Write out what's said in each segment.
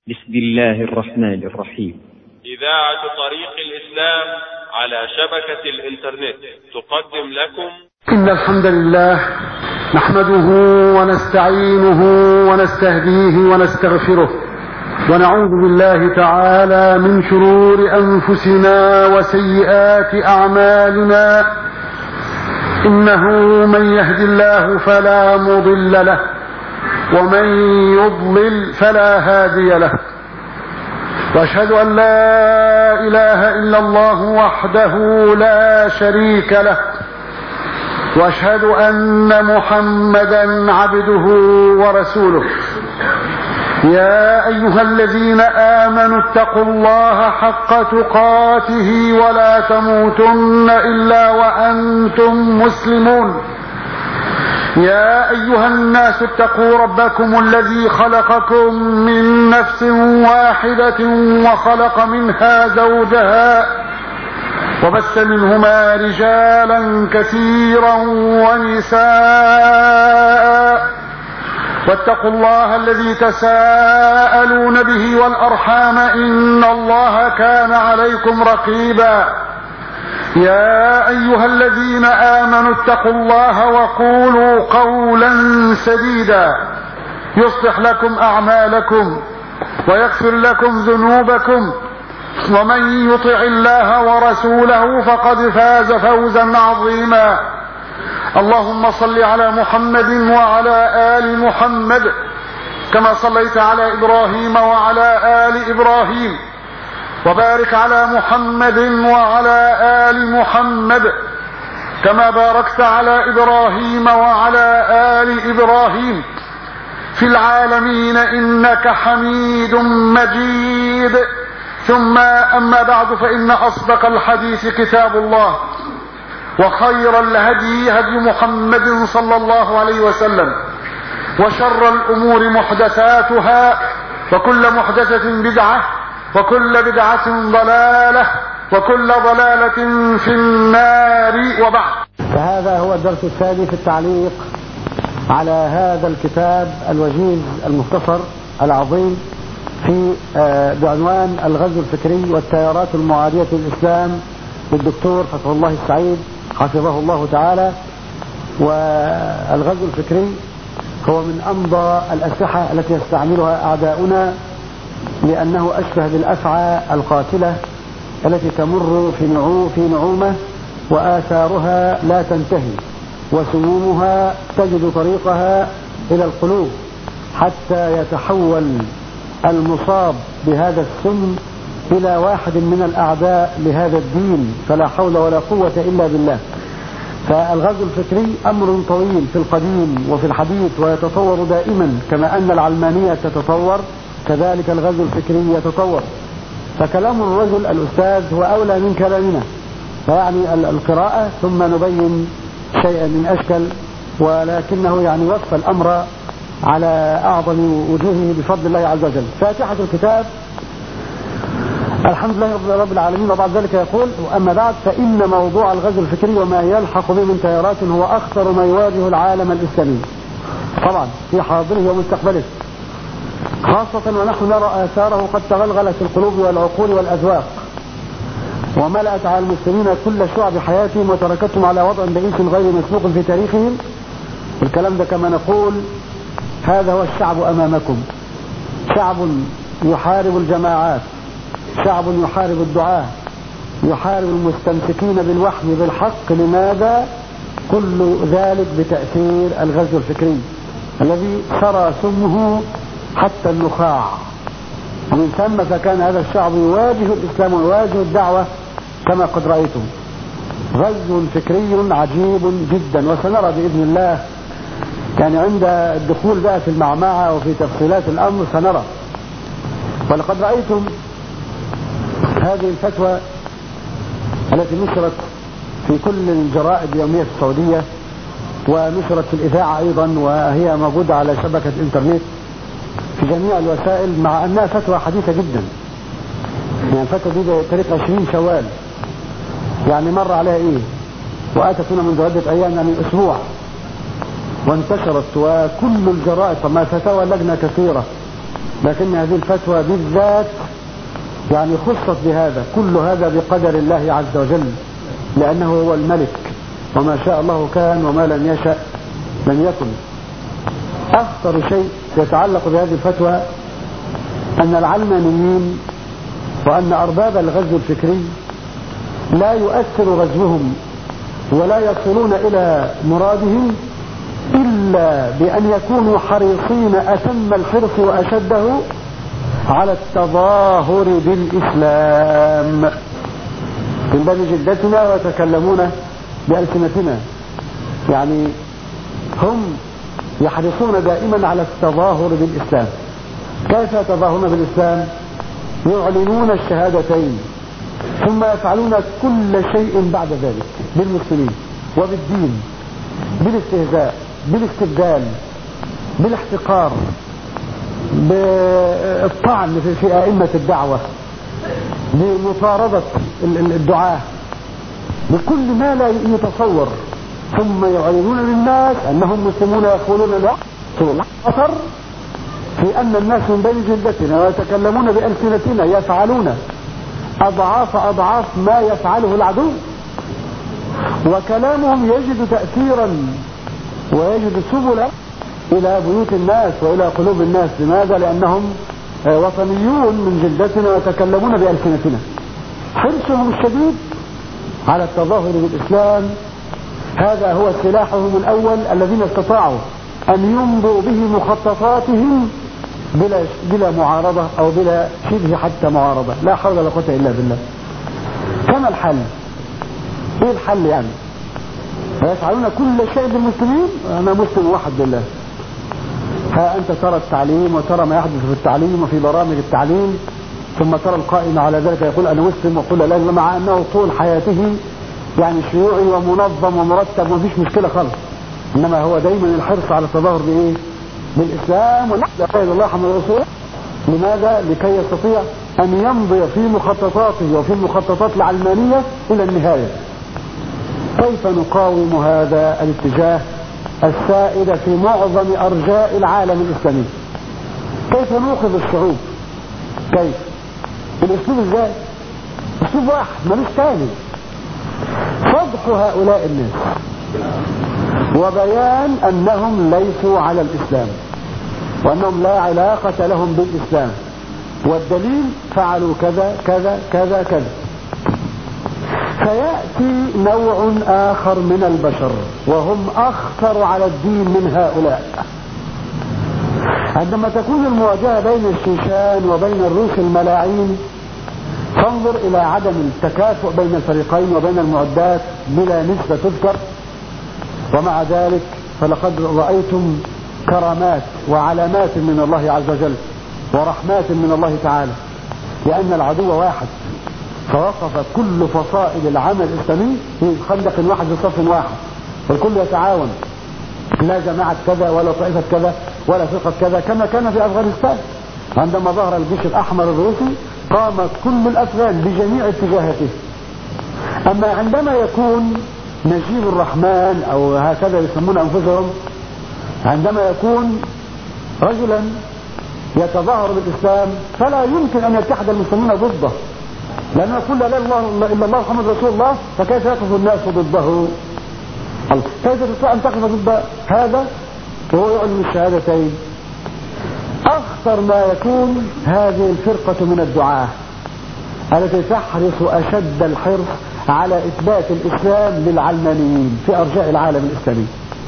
بسم الله الرحمن الرحيم. إذاعة طريق الإسلام على شبكة الإنترنت تقدم لكم إن الحمد لله نحمده ونستعينه ونستهديه ونستغفره ونعوذ بالله تعالى من شرور أنفسنا وسيئات أعمالنا. إنه من يهد الله فلا مضل له ومن يضلل فلا هادي له، واشهد ان لا اله الا الله وحده لا شريك له، واشهد ان محمدا عبده ورسوله. يا ايها الذين امنوا اتقوا الله حق تقاته ولا تموتن الا وانتم مسلمون. يا أيها الناس اتقوا ربكم الذي خلقكم من نفس واحدة وخلق منها زوجها وبث منهما رجالا كثيرا ونساء، واتقوا الله الذي تساءلون به والأرحام إن الله كان عليكم رقيبا. يا أيها الذين آمنوا اتقوا الله وقولوا قولا سديدا يصلح لكم أعمالكم ويغفر لكم ذنوبكم، ومن يطع الله ورسوله فقد فاز فوزا عظيما. اللهم صل على محمد وعلى آل محمد كما صليت على إبراهيم وعلى آل إبراهيم، وبارك على محمد وعلى آل محمد كما باركت على إبراهيم وعلى آل إبراهيم في العالمين إنك حميد مجيد. ثم أما بعد، فإن أصدق الحديث كتاب الله، وخير الهدي هدي محمد صلى الله عليه وسلم، وشر الأمور محدثاتها، وكل محدثة بدعة، وكل بدعة ضلالة، وكل ضلالة في النار. وبعد، فهذا هو الدرس الثاني في التعليق على هذا الكتاب الوجيز المختصر العظيم في بعنوان الغزو الفكري والتيارات المعادية للإسلام للدكتور فتح الله السعيد حفظه الله تعالى. والغزو الفكري هو من أمضى الأسلحة التي يستعملها أعداؤنا، لأنه أشبه بالأفعى القاتلة التي تمر في نعومة وآثارها لا تنتهي، وسمومها تجد طريقها إلى القلوب حتى يتحول المصاب بهذا السم إلى واحد من الأعداء لهذا الدين، فلا حول ولا قوة إلا بالله. فالغزو الفكري أمر طويل في القديم وفي الحديث، ويتطور دائما كما أن العلمانية تتطور، كذلك الغزو الفكري يتطور. فكلام الرجل الأستاذ هو أولى من كلامنا، فيعني القراءة ثم نبين شيئا من أشكال، ولكنه يعني وصف الأمر على أعظم وجوهه بفضل الله عز وجل. فاتحة الكتاب الحمد لله رب العالمين. وبعد ذلك يقول: أما بعد، فإن موضوع الغزو الفكري وما يلحق به من تيارات هو أخطر ما يواجه العالم الإسلامي، طبعا في حاضره ومستقبله، خاصة ونحن نرى آثاره قد تغلغلت في القلوب والعقول والأذواق، وملأت على المسلمين كل شعب حياتهم، وتركتهم على وضع بئيس غير مسبوق في تاريخهم. الكلام ده كما نقول: هذا هو الشعب أمامكم، شعب يحارب الجماعات، شعب يحارب الدعاة، يحارب المستمسكين بالوحي بالحق. لماذا؟ كل ذلك بتأثير الغزو الفكري الذي سرى سمه حتى النخاع، ومن ثم فكان هذا الشعب يواجه الإسلام ويواجه الدعوة كما قد رأيتم. غزو فكري عجيب جدا، وسنرى بإذن الله يعني عند الدخول بقى في المعمعة وفي تفصيلات الأمر سنرى. ولقد رأيتم هذه الفتوى التي نشرت في كل الجرائد اليومية في السعودية، ونشرت في الإذاعة أيضا، وهي موجودة على شبكة الإنترنت في جميع الوسائل، مع أنها فتوى حديثة جدا. يعني الفتوى دي تاريخ 20 شوال، يعني مر عليها إيه، وآتت هنا منذ عدة أيام، يعني أسبوع، وانتشرت وكل الجرائد. طبعا فتاوى لجنة كثيرة لكن هذه الفتوى بالذات يعني خصت بهذا، كل هذا بقدر الله عز وجل، لأنه هو الملك، وما شاء الله كان وما لم يشأ لم يكن. أخطر شيء يتعلق بهذه الفتوى أن العلمانيين وأن أرباب الغزو الفكري لا يؤثر غزوهم ولا يصلون إلى مرادهم إلا بأن يكونوا حريصين أتم الحرص وأشده على التظاهر بالإسلام من باب جدتنا ويتكلمون بألسنتنا. يعني هم يحرصون دائما على التظاهر بالإسلام. كيف يتظاهرون بالإسلام؟ يعلنون الشهادتين ثم يفعلون كل شيء بعد ذلك بالمسلمين وبالدين، بالاستهزاء، بالاستبدال، بالاحتقار، بالطعن في أئمة الدعوة، بمطاردة الدعاة، بكل ما لا يتصور. ثم يعلنون للناس أنهم مسلمون يقولون لا خطر في أن الناس من بين جلدتنا ويتكلمون بألسنتنا يفعلون أضعاف ما يفعله العدو، وكلامهم يجد تأثيرا ويجد سبلا إلى بيوت الناس وإلى قلوب الناس. لماذا؟ لأنهم وطنيون من جلدتنا ويتكلمون بألسنتنا. حرصهم الشديد على التظاهر بالإسلام هذا هو سلاحهم الأول الذين استطاعوا أن يمضوا به مخططاتهم بلا معارضة أو بلا شبه حتى معارضة. لا حول ولا قوة إلا بالله. كما الحل؟ إيه الحل يعني؟ ويفعلون كل شيء بالمسلمين. أنا مسلم واحد بالله. ها أنت ترى التعليم وترى ما يحدث في التعليم وفي برامج التعليم، ثم ترى القائم على ذلك يقول أنا مسلم ويقول لا، مع أنه طول حياته يعني شيوعي ومنظم ومرتب ومفيش مشكلة خالص، إنما هو دايما الحرص على التظاهر بإيه؟ بالإسلام ولا إله إلا الله محمد رسول الله. لماذا؟ لكي يستطيع أن يمضي في مخططاته وفي المخططات العلمانية إلى النهاية. كيف نقاوم هذا الاتجاه السائد في معظم أرجاء العالم الإسلامي؟ كيف نوقظ الشعوب؟ كيف؟ الأسلوب إزاي؟ أسلوب واحد ملوش ثاني، فضح هؤلاء الناس وبيان أنهم ليسوا على الإسلام وأنهم لا علاقة لهم بالإسلام، والدليل فعلوا كذا كذا كذا كذا. فيأتي نوع آخر من البشر وهم أخطر على الدين من هؤلاء. عندما تكون المواجهة بين الشيشان وبين الروس الملاعين فانظر إلى عدم التكافؤ بين الفريقين وبين المعدات بلا نسبة تذكر، ومع ذلك فلقد رأيتم كرامات وعلامات من الله عز وجل ورحمات من الله تعالى، لأن العدو واحد، فوقف كل فصائل العمل الإسلامي في خندق واحد بصف واحد، والكل يتعاون، لا جماعة كذا ولا طائفة كذا ولا فرقة كذا، كما كان في أفغانستان عندما ظهر الجيش الأحمر الروسي قامت كل الأفغان بجميع اتجاهاته. أما عندما يكون نجيب الرحمن أو هكذا يسمون أنفسهم، عندما يكون رجلا يتظاهر بالإسلام فلا يمكن أن يتحد المسلمين ضده، لأنه يقول لا إله إلا الله محمد رسول الله، فكيف يقف الناس ضده؟ كيف تستطيع أن تقف ضد هذا وهو يعلن الشهادتين؟ أخطر ما يكون هذه الفرقة من الدعاة التي تحرص أشد الحرص على إثبات الإسلام للعلمانيين في أرجاء العالم الإسلامي،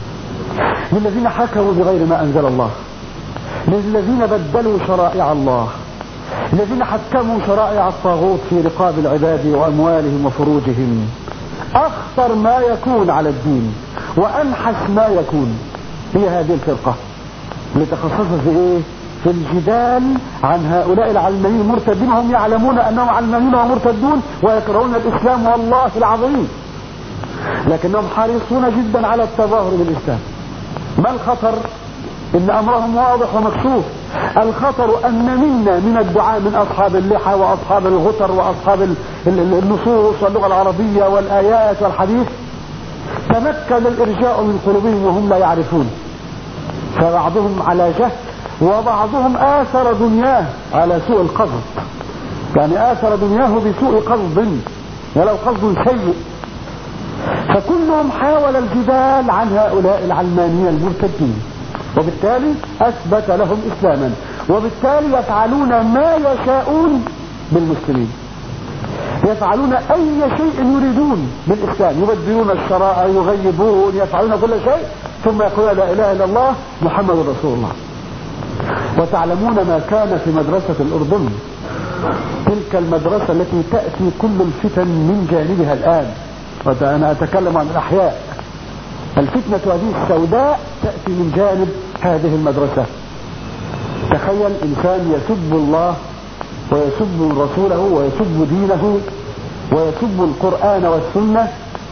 للذين حكموا بغير ما أنزل الله، للذين بدلوا شرائع الله، الذين حكموا شرائع الطاغوت في رقاب العباد وأموالهم وفروجهم. أخطر ما يكون على الدين وأنحس ما يكون هي هذه الفرقة لتخصصت في إيه؟ في الجدال عن هؤلاء العلمانيين المرتدين، هم يعلمون أنهم علمانيون ومرتدون ويكرهون الإسلام والله العظيم، لكنهم حريصون جدا على التظاهر بالإسلام. ما الخطر؟ إن أمرهم واضح ومكشوف. الخطر أن منا من الدعاء من أصحاب اللحى وأصحاب الغتر وأصحاب النصوص واللغة العربية والآيات والحديث تمكن الإرجاء من قلوبهم وهم لا يعرفون، فبعضهم على جهل وبعضهم آثر دنياه على سوء القصد، يعني آثر دنياه بسوء قصد ولو قصد سيء. فكلهم حاول الجدال عن هؤلاء العلمانيين المرتدين، وبالتالي أثبت لهم إسلاما، وبالتالي يفعلون ما يشاءون بالمسلمين، يفعلون أي شيء يريدون بالإسلام، يبدلون الشرائع، يغيبون، يفعلون كل شيء، ثم يقولون لا إله إلا الله محمد رسول الله. وتعلمون ما كان في مدرسة الأردن، تلك المدرسة التي تأتي كل الفتن من جانبها الآن، وأنا أتكلم عن الأحياء. الفتنة هذه السوداء تأتي من جانب هذه المدرسة. تخيل إنسان يسب الله ويسب رسوله ويسب دينه ويسب القرآن والسنة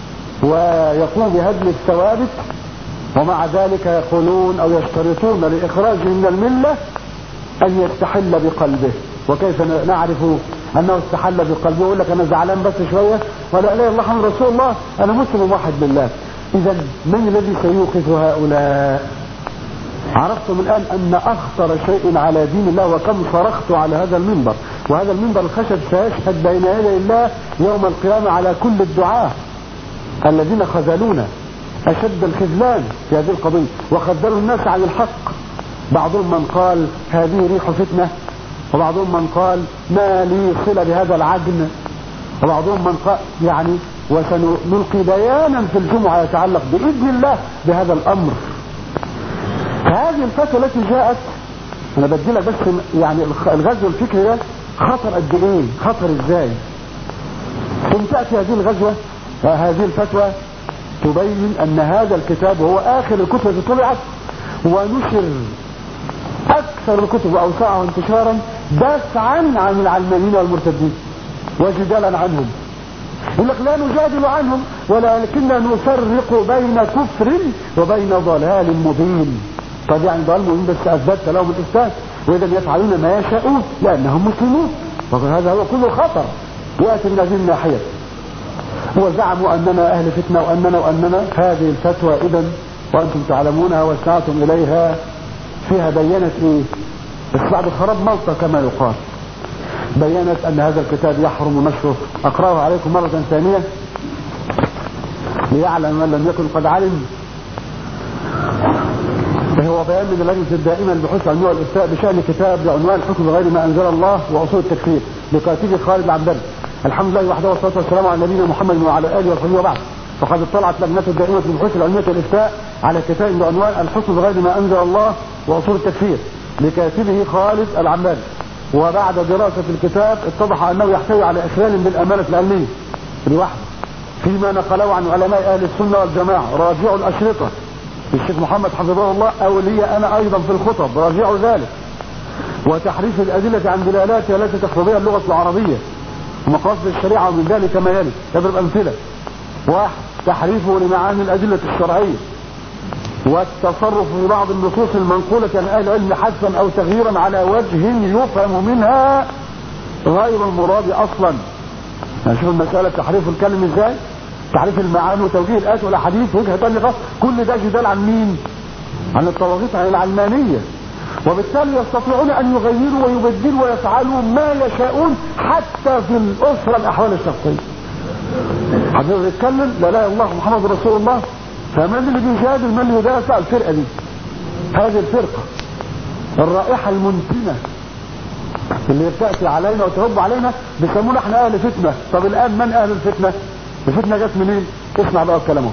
ويقوم بهدم الثوابت، ومع ذلك يقولون أو يشترطون لإخراجه من الملة أن يستحل بقلبه. وكيف نعرف أنه استحل بقلبه؟ يقول لك أنا زعلان بس شوية ولا إله إلا الله محمد رسول الله، أنا مسلم واحد بالله. إذا من الذي سيوقف هؤلاء؟ عرفتم الآن أن أخطر شيء على دين الله، وكم صرخت على هذا المنبر، وهذا المنبر الخشب سيشهد بين يدي الله يوم القيامة على كل الدعاة الذين خذلونا أشد الخذلان في هذه القضية وخذلوا الناس عن الحق. بعضهم من قال هذه ريح فتنة، وبعضهم من قال ما لي صلة بهذا العجن، وبعضهم من قال يعني، وسنلقي بيانا في الجمعة يتعلق بإذن الله بهذا الأمر. هذه الفتوى التي جاءت، أنا بديلك بس يعني الغزو الفكري ده خطر قد إيه، خطر إزاي. ثم تأتي هذه الغزوة هذه الفتوى تبين أن هذا الكتاب هو آخر الكتب التي طلعت ونشر أكثر الكتب وأوسعها انتشارا دفعا عن العلمانيين والمرتدين وجدالا عنهم. يقول لك لا نجادل عنهم ولكننا نفرق بين كفر وبين ضلال مبين. طب يعني ضلال مبين بس أثبت لهم الإثبات، وإذا يفعلون ما يشاءون لأنهم مسلمون، وهذا هو كله خطر يأتي من هذه الناحية. وزعموا أننا أهل فتنة وأننا هذه الفتوى إذن وأنتم تعلمونها وسعتم إليها، فيها بينت إيه؟ بس بعد خراب ملطة كما يقال، بينت أن هذا الكتاب يحرم نشره. أقرأه عليكم مرة ثانية ليعلم من لم يكن قد علم. هو بيان من اللجنة الدائمة للبحوث العلمية والإفتاء بشأن كتاب بعنوان حكم بغير ما أنزل الله وأصول التكفير لكاتبه خالد العنبري. الحمد لله وحده والصلاة والسلام على نبينا محمد وعلى آله وصحبه وبعد. وقد اطلعت لجنة الدائمة للبحوث العلمية والإفتاء على كتاب بعنوان الحكم بغير ما أنزل الله وأصول التكفير لكاتبه خالد العنبري. وبعد دراسة الكتاب اتضح أنه يحتوي على إخلال بالأمانة العلمية لوحده فيما نقله عن علماء أهل السنة والجماعة. راجعوا الأشرطة الشيخ محمد حفظه الله، أو لي أنا أيضا في الخطب راجعوا ذلك. وتحريف الأدلة عن دلالاتها التي تقتضيها اللغة العربية ومقاصد الشريعة، ومن ذلك ما يلي. يضرب أمثلة: 1. تحريفه لمعاني الأدلة الشرعية، والتصرف في بعض النصوص المنقولة عن أهل العلم حذفا أو تغييرا على وجه يفهم منها غير المراد أصلا. نشوف المسألة تحريف الكلم ازاي، تحريف المعاني وتوجيه الآيات والأحاديث وجهة تانية، كل ده جدال عن مين؟ عن الطواغيت، عن العلمانية. وبالتالي يستطيعون أن يغيروا ويبدلوا ويفعلوا ما يشاءون حتى في الأسرة الأحوال الشخصية. حضرتك يتكلم لا اله الا الله محمد رسول الله، فمن اللي بيجادل؟ من اللي يدافع؟ الفرقة دي، هذه الفرقة الرائحة المنتنة اللي بتأتي علينا وتهب علينا، بيسمونا احنا اهل فتنة. طب الان من اهل الفتنة؟ الفتنة جت منين؟ اسمع بقى كلامهم.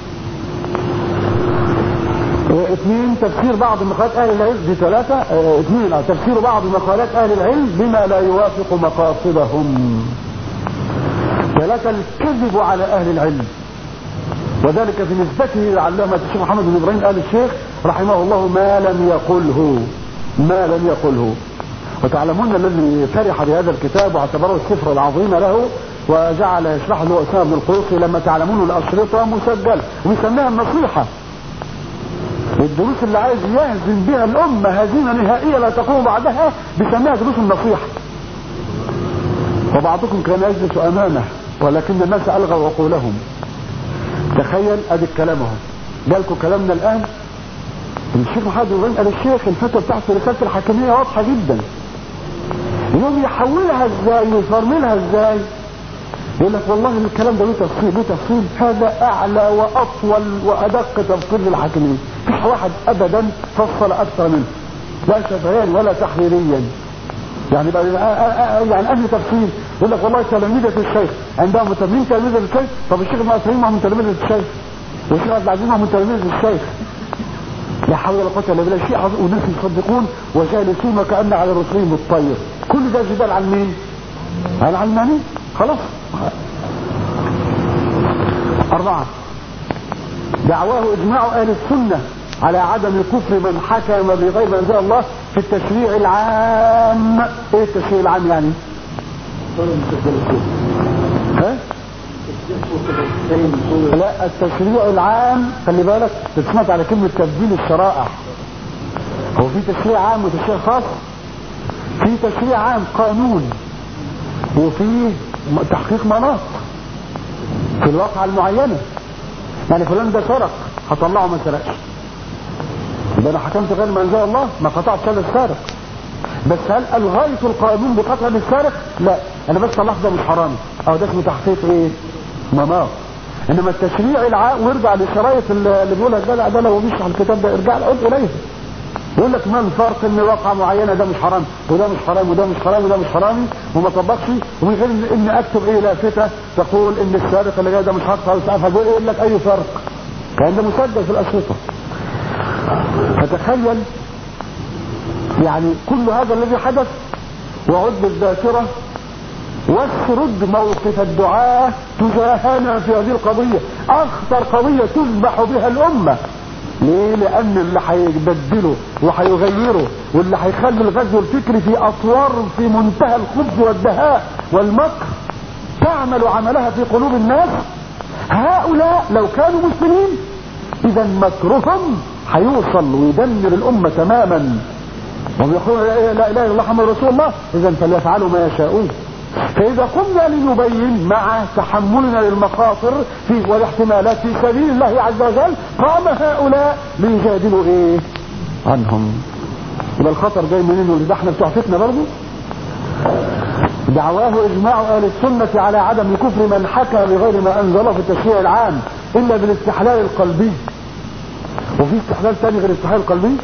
2. تفسير بعض مقالات اهل العلم. دي 3. 2. تفسير بعض مقالات اهل العلم بما لا يوافق مقاصدهم. 3. الكذب على اهل العلم، وذلك في نسبته للعلامة الشيخ محمد بن ابراهيم آل الشيخ رحمه الله ما لم يقله. وتعلمون الذي فرح بهذا الكتاب واعتبره السفر العظيم له وجعل يشرح له أسامة بن القرطي، لما تعلمون الأشرطة مسجلة ويسميها النصيحة، الدروس اللي عايز يهزم بها الأمة هزيمة نهائية لا تقوم بعدها بيسميها دروس النصيحة. وبعضكم كان يجلس أمامه ولكن الناس ألغوا عقولهم. تخيل ادي كلامهم، جالكم كلامنا الآن الشيخ محمد بن قال الشيخ الفتوى بتاعته رسالة الحاكمية واضحة جدا، يوم يحولها ازاي ويفرملها ازاي؟ يقول لك والله الكلام ده له تفصيل، هذا اعلى واطول وادق تفصيل للحاكمية، مفيش واحد ابدا فصل اكثر منه، لا شفهيا ولا تحريريا. يعني يعني اهل تفصيل يقول لك والله تلاميذة الشيخ عندهم متابعين تلاميذة الشيخ، طب الشيخ المصريين معهم تلاميذة الشيخ، والشيخ عبد العزيز معهم تلاميذة الشيخ. لا حول ولا قوة الا بالله، شيء عظيم، والناس يصدقون وجالسون كأن على رسلهم الطير. كل ده جدال عن مين؟ عن العلماني. خلاص. 4 دعواه اجماع اهل السنة على عدم كفر من حكم بغير ما انزل الله في التشريع العام. ايه التشريع العام يعني؟ ها؟ لا، التشريع العام خلي بالك، تسمعت على كلمة تبديل الشرائع. هو في تشريع عام وتشريع خاص؟ في تشريع عام قانون، وفي تحقيق مناط في الواقعة المعينة. يعني فلان ده سرق، هطلعه ما سرقش، ده انا حكمت غير ما انزل الله، ما قطعت كان السارق. بس هل الغاية القانون بقطع السارق؟ لا، انا بس طلعت ده مش حرامي، او ده اسمه تحقيق ايه؟ مناط. انما التشريع العام، وارجع للشرايط اللي بيقولها ده لو مش على الكتاب ده ارجع عد اليه، يقول لك ما الفرق ان واقعة معينة ده مش حرام وده مش حرام وده مش حرام وده مش حرامي وما طبقش، ومن غير ان اكتب ايه لافتة تقول ان السارق اللي جاي ده مش حق خالص، يقول لك اي فرق، كان ده مسجل في الاشرطة. فتخيل يعني كل هذا الذي حدث، وعد بالذاكرة واسرد موقف الدعاة تجاهنا في هذه القضية، اخطر قضية تذبح بها الامة. ليه؟ لان اللي هيبدله وهيغيره واللي هيخلي الغزو الفكري في اطوار في منتهى الخبث والدهاء والمكر تعمل عملها في قلوب الناس، هؤلاء لو كانوا مسلمين اذا مكرهم هيوصل ويدمر الامة تماما. ويقولون لا اله الا الله محمد رسول الله، اذا فليفعلوا ما يشاءون. فاذا قمنا لنبين مع تحملنا للمخاطر والاحتمالات في سبيل الله عز وجل، قام هؤلاء ليجادلوا ايه عنهم. يبقى الخطر جاي منين؟ واللي ده احنا بتوع فتنه برضه. دعواه اجماع اهل السنه على عدم كفر من حكم بغير ما انزله في التشريع العام الا بالاستحلال القلبي. وفي استحلال ثاني غير الاستحلال القلبي؟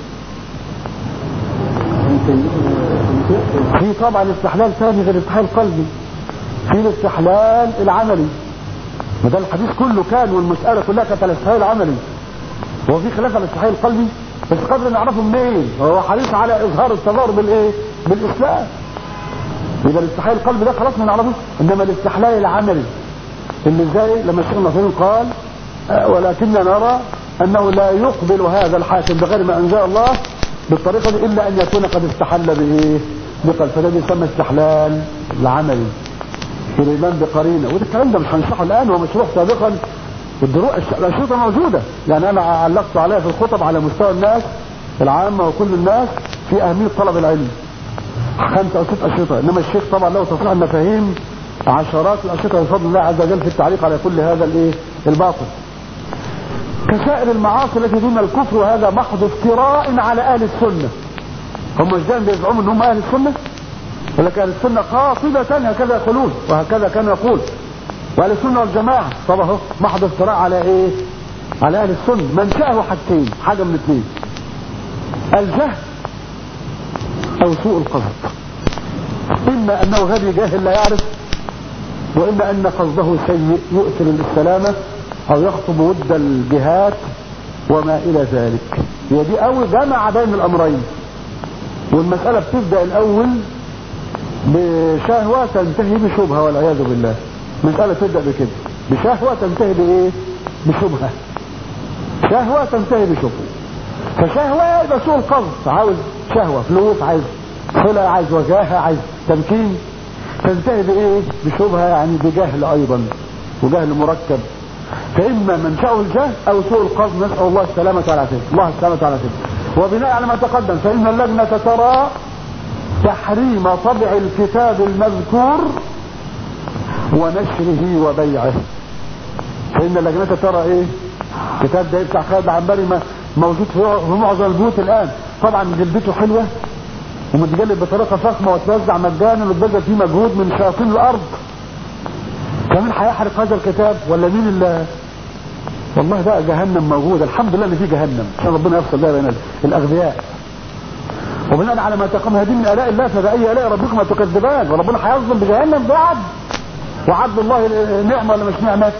في طبعا استحلال ثاني غير الاستحلال القلبي، في الاستحلال العملي. ما ده الحديث كله كان والمسألة كلها كانت على الاستحلال العملي، وهو في خلاف على الاستحلال القلبي، بس قدر نعرفه منين؟ هو حريص على اظهار التظاهر بالايه؟ بالاسلام. يبقى الاستحلال القلبي ده خلاص ما نعرفه، انما الاستحلال العملي اللي زي لما الشيخ النصيري قال ولكننا نرى انه لا يقبل هذا الحاكم بغير ما انزل الله بالطريقة دي الا ان يكون قد استحل بايه؟ بقلب. فده بيسمى استحلال العملي، الايمان بقرينه. وده الكلام ده مش هنشرحه الان، هو مشروح سابقا، الاشرطه موجوده. يعني انا علقت عليها في الخطب على مستوى الناس العامه وكل الناس في اهميه طلب العلم، 5 أو 6 اشرطه. انما الشيخ طبعا له تصحيح المفاهيم عشرات الاشرطه بفضل الله عز وجل في التعليق على كل هذا الايه؟ الباطل. كسائر المعاصي التي دون الكفر، وهذا محض افتراء على اهل السنه. هم مش دايما بيزعموا ان هم اهل السنه، ولكن اهل السنه قاطبه هكذا يقولون وهكذا كان يقول، واهل السنه والجماعه طب اهو محض افتراء على ايه؟ على اهل السنه. منشأه حاجتين، حاجه من اثنين: الجهل او سوء القصد. اما انه غبي جاهل لا يعرف، واما ان قصده سيء يؤثر للسلامه او يخطب ود الجهات وما الى ذلك. هي دي اول جمع بين الامرين، والمسألة بتبدأ الاول بشهوة تنتهي بشبهة والعياذ بالله. مسألة تبدأ بكده، بشهوة تنتهي بايه؟ بشبهة. شهوة تنتهي بشبهة. فشهوة يبقى سوء القصد، عاوز شهوة، فلوس، عايز صلة، عايز وجاهة، عايز تمكين. تنتهي بايه؟ بشبهة، يعني بجهل ايضا، وجهل مركب. فاما منشأه الجهل او سوء القصد، نسأل الله السلامة والعافية. الله السلامة والعافية. وبناء على ما تقدم فإن اللجنة ترى تحريم طبع الكتاب المذكور ونشره وبيعه. فإن اللجنة ترى ايه؟ كتاب ده بتاع خالد عنبري موجود في معظم البيوت الان. طبعا جلدته حلوه ومتجلد بطريقه فخمه وتوزع مجانا وتبذل فيه مجهود من شياطين الارض. كمان هيحرق هذا الكتاب ولا مين اللي؟ والله بقى جهنم موجود. الحمد لله ان في جهنم عشان ربنا يفصل بها بين الاغبياء. وبناء على ما تقام هذه من الاء الله فبأي الاء ربكما تكذبان. وربنا هيظلم بجهنم بعد وعدل الله نعمه ولا مش نعمه؟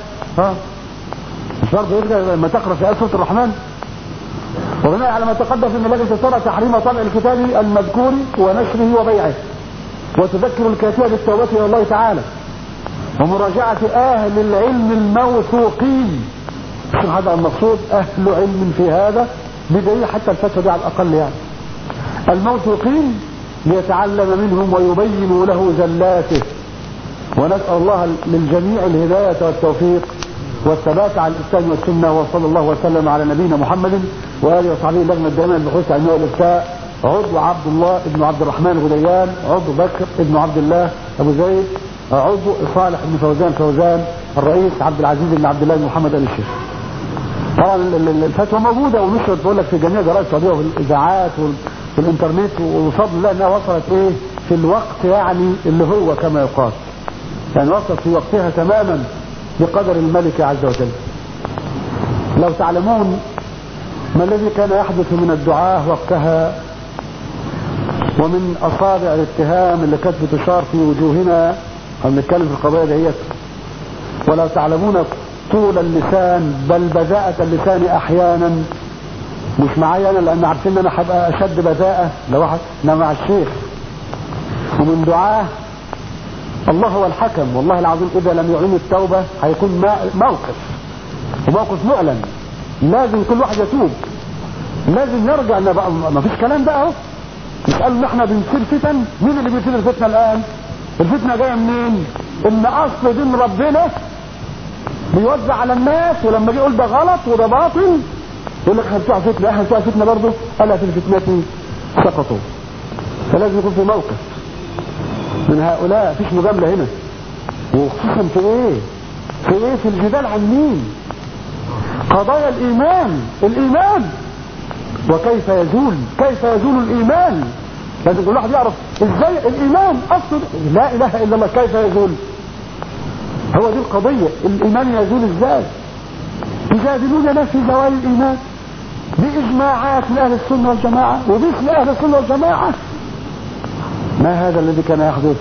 مش برضه يرجع لما تقرا في سوره الرحمن. وبناء على ما تقدم في الملائكه ترى تحريم طبع الكتاب المذكور ونشره وبيعه وتذكر الكاتب بالتوبه الى الله تعالى ومراجعه اهل العلم الموثوقين. شوف هذا المقصود اهل علم في هذا بدليل حتى الفتوى دي على الاقل يعني الموثوقين ليتعلم منهم ويبين له زلاته. ونسأل الله للجميع الهداية والتوفيق والثبات على الإسلام والسنة. وصلى الله وسلم على نبينا محمد وآله وصحبه. اللجنة الدائمة للبحوث العلمية والإفتاء عضو عبد الله ابن عبد الرحمن غديان، عضو بكر ابن عبد الله أبو زيد، عضو صالح بن فوزان، الرئيس عبد العزيز بن عبد الله بن محمد آل الشيخ. طبعا الفتوى موجودة ونشرت بقول لك في جميع جرائد السعودية وفي الإذاعات وفي الإنترنت وبفضل الله إنها وصلت إيه في الوقت يعني اللي هو كما يقال يعني وصلت في وقتها تماما بقدر الملك عز وجل. لو تعلمون ما الذي كان يحدث من الدعاة وقتها ومن أصابع الاتهام اللي كانت بتشار في وجوهنا هنتكلم في القضايا ديت. ولو تعلمون طول اللسان بل بذاءة اللسان أحيانا مش معايا أنا لأن عارفين أن أنا هبقى أشد بذاءة لو واحد مع الشيخ ومن دعاه. الله هو الحكم والله العظيم. إذا لم يعلن التوبة هيكون موقف وموقف معلن. لازم كل واحد يتوب لازم يرجع. ما فيش كلام بقى اهو. مش قالوا ان احنا بنثير فتن. مين اللي بيثير الفتنة الآن؟ الفتنة جاية منين؟ ان اصل دين ربنا بيوزع على الناس ولما يقول ده غلط وده باطل يقول لك احنا بتوع فتنة. احنا بتوع فتنة برضه. ألا في الفتنة سقطوا. فلازم يكون في موقف من هؤلاء. فيش مجاملة هنا وخصوصا في الجدال عن مين؟ قضايا الإيمان وكيف يزول الإيمان. لازم كل واحد يعرف ازاي الإيمان أصل لا إله إلا الله. كيف يزول؟ هو دي القضية. الإيمان يزول ازاي؟ يجادلوننا في زوال الإيمان بإجماعات من أهل السنة والجماعة وباسم أهل السنة والجماعة. ما هذا الذي كان يحدث؟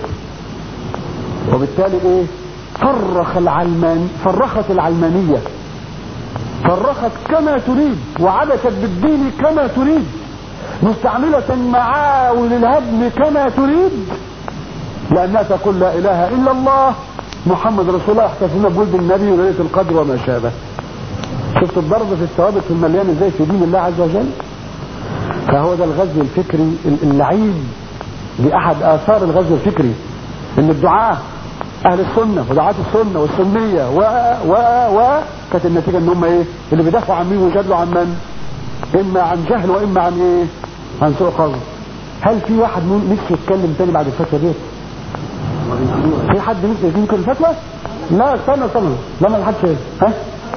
وبالتالي ايه؟ فرخت العلمانية فرخت كما تريد وعبثت بالدين كما تريد مستعملة معاول الهدم كما تريد لأنها تقول لا إله إلا الله محمد رسول الله يحتفلون بولد النبي وليلة القدر وما شابه. شفت الضرب في الثوابت المليان ازاي في دين الله عز وجل. فهو ده الغزو الفكري اللعين. دي احد اثار الغزو الفكري ان الدعاة اهل السنة ودعاة السنة والسنية كانت النتيجة ان هم ايه اللي بيدافعوا عن مين ويجادلوا عن من؟ اما عن جهل واما عن ايه؟ عن سوء قصد. هل في واحد نفسه يتكلم تاني بعد الفتوى دي؟ في حد نفسه يمكن الفتوى؟ لا استنى لما الحد شيء ها؟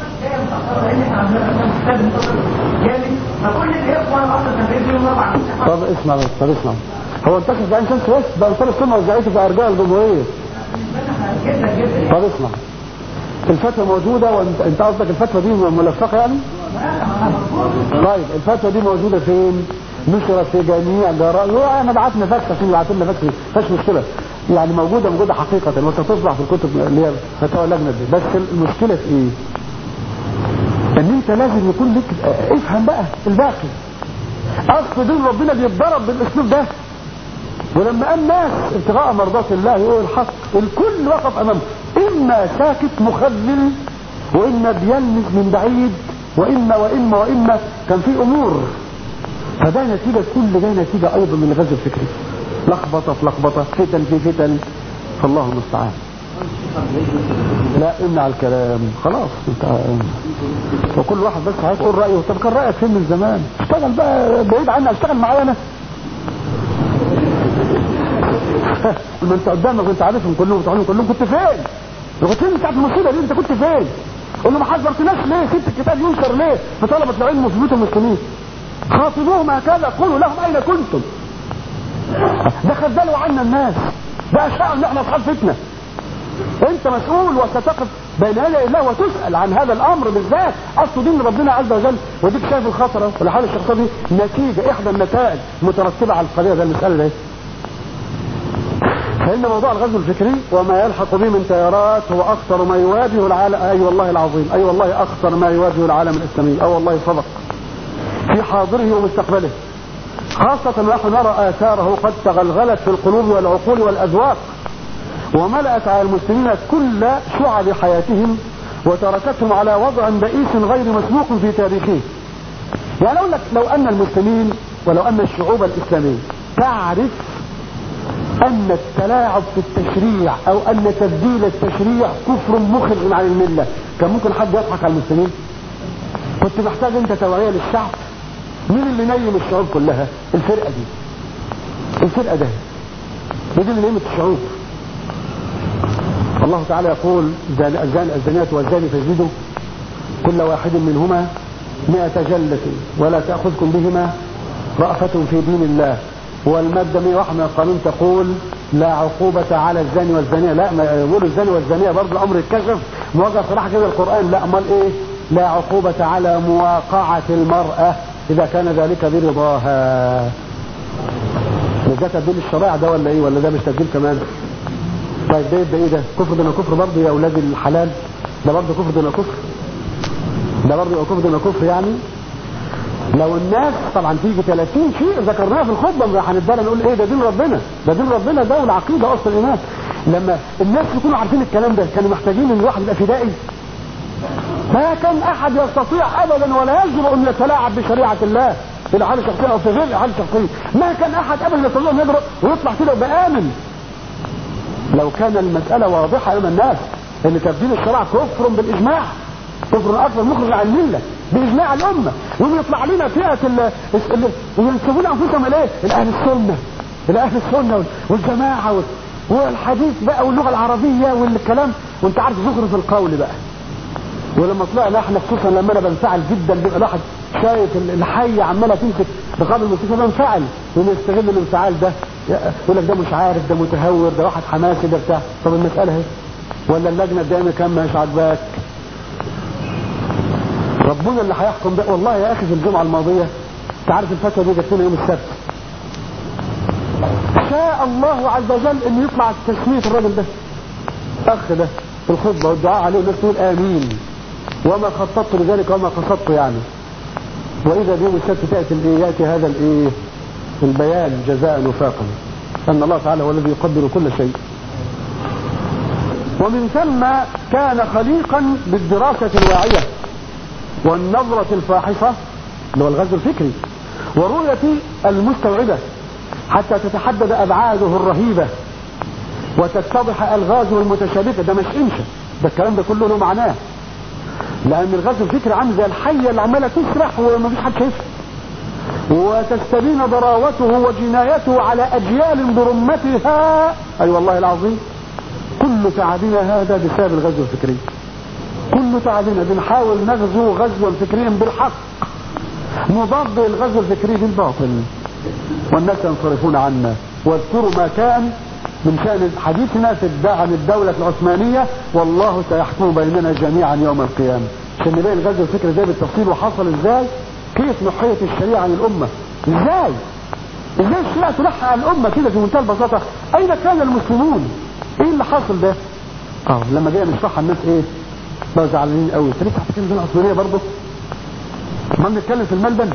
طب اسمع هو انتشر في عين شمس بس ده انصار السنة وزعيته في ارجاء الجمهورية. طب اسمع الفتوى موجودة وانت قصدك الفتوى دي ملفقة يعني؟ طيب الفتوى دي موجودة فين؟ نشرت في جميع جرائد. انا بعتنا فاكس عشان بعتنا فاكس مشكلة يعني موجودة حقيقة وستصبح في الكتب اللي هي فتاوى اللجنة دي. بس المشكلة في ايه؟ ان انت لازم يكون لك افهم بقى الباقي. اصل دين ربنا بيتضرب بالاسلوب ده ولما قال الناس ابتغاء مرضات الله يقول الحق الكل وقف امامه اما ساكت مخذل واما بيلمس من بعيد واما كان في امور. فده نتيجة كل ده نتيجة ايضا من الغزو الفكري. لخبطة فتن في فتن فالله المستعان. لا امنع الكلام خلاص انت وكل واحد بس هيقول رأيه. طب كان رأيك فين من زمان؟ اشتغل بقى بعيد عني اشتغل معايا انا. ما انت قدامك وانت عارفهم كلهم كنت فين؟ كنت فين ساعة المصيبة دي؟ انت كنت فين؟ قول له ما حذرتناش ليه؟ سبت الكتاب ينشر ليه في طلبة العلم وفي بيوت المسلمين؟ خاطبوهم هكذا، قولوا لهم اين كنتم؟ ده خذلوا عنا الناس، ده اشاعوا ان احنا اصحاب فتنه. انت مسؤول وستقف بين يدي الله وتسال عن هذا الامر بالذات، اصل دين ربنا عز وجل. وديك شايف الخطر والحاله الشخصيه دي نتيجه احدى النتائج مترتبه على القضيه ده المساله دي. فإن موضوع الغزو الفكري وما يلحق به من تيارات هو أخطر ما يواجه العالم. أي والله العظيم، أي والله أخطر ما يواجه العالم الإسلامي. أو والله صدق في حاضره ومستقبله، خاصة نحن نرى آثاره قد تغلغلت في القلوب والعقول والأذواق، وملأت على المسلمين كل شعب حياتهم، وتركتهم على وضع بئيس غير مسبوق في تاريخه. يعني أقول لك لو أن المسلمين ولو أن الشعوب الإسلامية تعرف أن التلاعب في التشريع أو أن تبديل التشريع كفر مخرج عن الملة، كان ممكن حد يضحك على المسلمين؟ كنت محتاج أنت توعية للشعب. مين اللي نيم الشعوب كلها؟ الفرقة دي، الفرقة ده دي اللي نيمت الشعوب. الله تعالى يقول الزانيات والزاني فاجلدوا كل واحد منهما 100 جلة ولا تأخذكم بهما رأفة في دين الله. والمادة 101 من القانون تقول لا عقوبة على الزاني والزانية. لا، ما يقولوا الزاني والزانية برضه الأمر اتكشف موجه صراحة كده القرآن. لا، أمال إيه؟ لا عقوبة على مواقعة المرأة إذا كان ذلك برضاها. ده تبديل الشرائع ده ولا إيه؟ ولا ده مش تبديل كمان؟ طيب ده إيه ده؟ كفر دون كفر برضه يا أولاد الحلال؟ ده برضه كفر دون كفر؟ ده برضه كفر دون كفر يعني؟ لو الناس طبعا تيجي 30 شيء ذكرناها في الخطبه هنبدا نقول ايه ده دين ربنا، ده دين ربنا، ده والعقيده اصل الايمان. لما الناس يكونوا عارفين الكلام ده كانوا محتاجين ان الواحد يبقى فدائي؟ ما كان احد يستطيع ابدا ولا يجب ان يتلاعب بشريعه الله في الحاله الشخصيه او في غير الحاله الشخصيه. ما كان احد ابدا يستطيع ان يجرؤ ويطلع كده ويبقى امن. لو كان المساله واضحه امام الناس ان تبديل الشريعه كفر بالاجماع، كفر اكبر مخرج عن المله باجماع الامه، ويطلع لنا فئه اللي ينسبون انفسهم اليه الاهل السنه، الاهل السنه والجماعه والحديث بقى واللغه العربيه والكلام، وانت عارف زخرف القول بقى. ولما طلعنا احنا خصوصا لما انا بنفعل جدا بيبقى الواحد شايف الحيه عماله تمسك رقاب المستشفى بنفعل ونستغل الانفعال ده، يقول لك ده مش عارف، ده متهور، ده واحد حماسي، ده بتاع. طب المساله اهي، ولا اللجنه الدائمه كام مش عاجباك؟ ربنا اللي هيحكم ده. والله يا اخي في الجمعه الماضيه انت عارف الفتوى دي جت لنا يوم السبت، شاء الله عز وجل ان يطلع تسميه الراجل ده اخ ده في الخطبه والدعاء عليه والناس تقول امين وما خططت لذلك وما قصدت يعني. واذا بيوم السبت ياتي هذا البيان جزاء وفاقا ان الله تعالى هو الذي يقدر كل شيء. ومن ثم كان خليقا بالدراسه الواعيه والنظرة الفاحصة اللي هو الغزو الفكري والرؤية المستوعبة حتى تتحدد أبعاده الرهيبة وتتضح ألغازه المتشابكة. ده مش إنشا، ده الكلام ده كله له معناه، لأن الغزو الفكري عامل زي الحية اللي عمالة تسرح ومفيش حد شايفها، وتستبين ضراوته وجنايته على أجيال برمتها. أي والله العظيم كل تعبنا هذا بسبب الغزو الفكري، كل تعبنا بنحاول نغزو غزوا فكريا بالحق نضاد الغزو الفكري بالباطل والناس ينصرفون عنا. واذكروا ما كان من شأن حديثنا عن الدولة العثمانية، والله سيحكم بيننا جميعا يوم القيامة، عشان نلاقي الغزو الفكري ازاي بالتفصيل وحصل ازاي، كيف نحية الشريعة عن الأمة، ازاي الشريعة تلحى عن الأمة كده في منتهى البساطة. أين كان المسلمون؟ ايه اللي حصل ده؟ لما جاي نشرحها الناس ايه؟ بقوا زعلانين قوي. انت لسه هتتكلم عن العثمانيه برضه؟ ما بنتكلم في الملبن.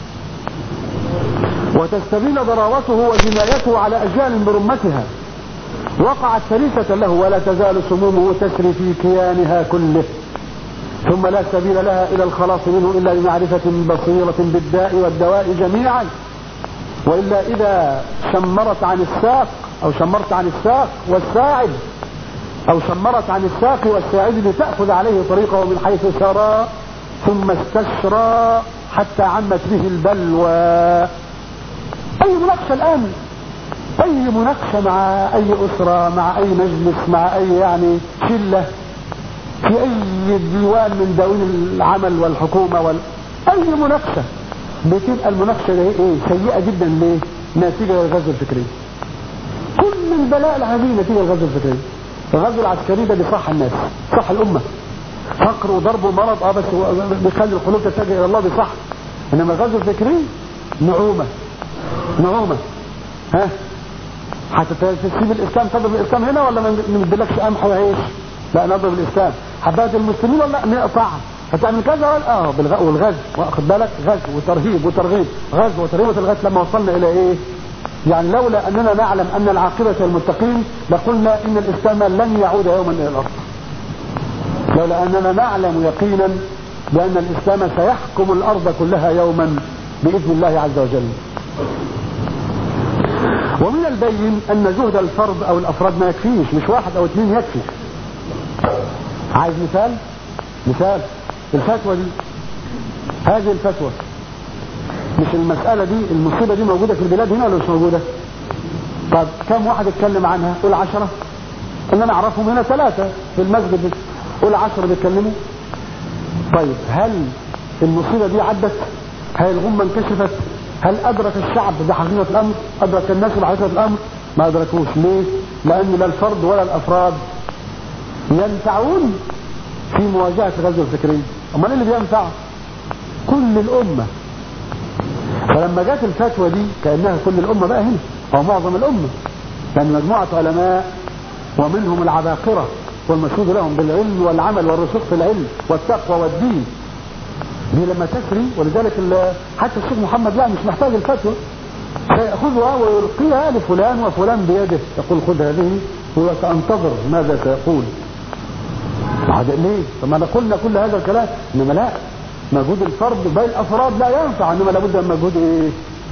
وتستبين ضراوته وجنايته على اجيال برمتها وقعت فريسة له ولا تزال سمومه تسري في كيانها كله، ثم لا سبيل لها الى الخلاص منه الا بمعرفة بصيرة بالداء والدواء جميعا، والا اذا شمرت عن الساق او شمرت عن الساق والساعد او شمرت عن الساق والساعد لتأخذ عليه طريقه من حيث سرى ثم استشرى حتى عمت به البلوى. اي مناقشة الان، اي مناقشة مع اي اسرة، مع اي مجلس، مع اي يعني شلة، في اي ديوان من دواوين العمل والحكومة أي مناقشة بتبقى المناقشة دي ايه سيئة جدا. ليه؟ نتيجة للغزو الفكري. كل البلاء العظيم نتيجة للغزو الفكري. الغزو العسكري ده بيصح الناس، صح الأمة. فقر وضرب ومرض بس بيخلي القلوب تتجه إلى الله بصح. إنما الغزو الفكري نعومة ها حتى تسيب الإسلام تضرب الإسلام هنا ولا ما ندلكش قمح وعيش؟ لا نضرب الإسلام. حبات المسلمين ولا نقطعها؟ هتعمل كذا ولا والغزو واخد بالك غزو وترهيب وترغيب غزو وترهيب لغايه لما وصلنا الى ايه؟ يعني لولا اننا نعلم ان العاقبه للمتقين لقلنا ان الاسلام لن يعود يوما الى الارض. لولا اننا نعلم يقينا بان الاسلام سيحكم الارض كلها يوما باذن الله عز وجل. ومن البين ان جهد الفرد او الافراد ما يكفيش، مش واحد او اثنين يكفي. عايز مثال الفتوى دي، هذه الفتوى مش المسألة دي المصيبة دي موجودة في البلاد هنا ولا مش موجودة؟ طب كم واحد اتكلم عنها؟ قول 10. اللي انا اعرفهم هنا 3 في المسجد، قول 10 بيتكلموا. طيب هل المصيبة دي عدت؟ هل الغمة انكشفت؟ هل ادرك الشعب بحقيقة الامر؟ ادرك الناس بحقيقة الامر؟ ما ادركوش. ليه؟ لان لا الفرد ولا الافراد ينفعون في مواجهة الغزو الفكري. امال اللي بينفع؟ كل الامة. فلما جات الفتوى دي كأنها كل الامة بقى هنا او معظم الامة، يعني مجموعة علماء ومنهم العباقرة والمشهود لهم بالعلم والعمل والرسوخ في العلم والتقوى والدين، دي لما تسري. ولذلك حتى الشيخ محمد يعني مش محتاج الفتوى، سيأخذها ويلقيها لفلان وفلان بيده، يقول خذ هذه وسأنتظر ماذا سيقول. ليه؟ فما قلنا كل هذا الكلام، انما لا، مجهود الفرد بين الافراد لا ينفع، انما لابد من مجهود ايه؟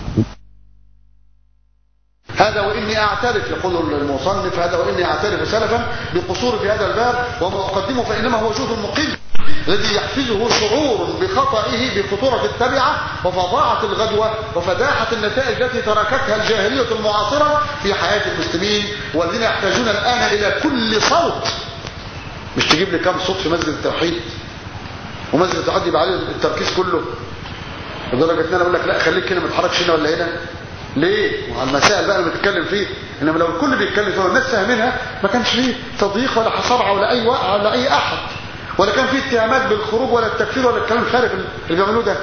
هذا واني اعترف، يقول المصنف، هذا واني اعترف سلفا بقصور في هذا الباب، وما اقدمه فانما هو جهد المقيم الذي يحفزه شعور بخطئه بخطورة التبعة وفظاعة الغدوة وفداحة النتائج التي تركتها الجاهلية المعاصرة في حياة المسلمين، والذين يحتاجون الآن إلى كل صوت. مش تجيب لي كم صوت في مسجد التوحيد، ومسجد التوحيد يبقى عليه التركيز كله لدرجة ان انا اقول لك لا خليك هنا ما تتحركش هنا ولا هنا. ليه؟ وعلى المسائل بقى اللي بتتكلم فيه. انما لو الكل بيتكلم فيها والناس فاهمينها ما كانش فيه تضييق ولا حصرعه ولا اي وقع ولا اي احد، ولا كان فيه اتهامات بالخروج ولا التكفير ولا الكلام الفارغ اللي بيعملوه ده.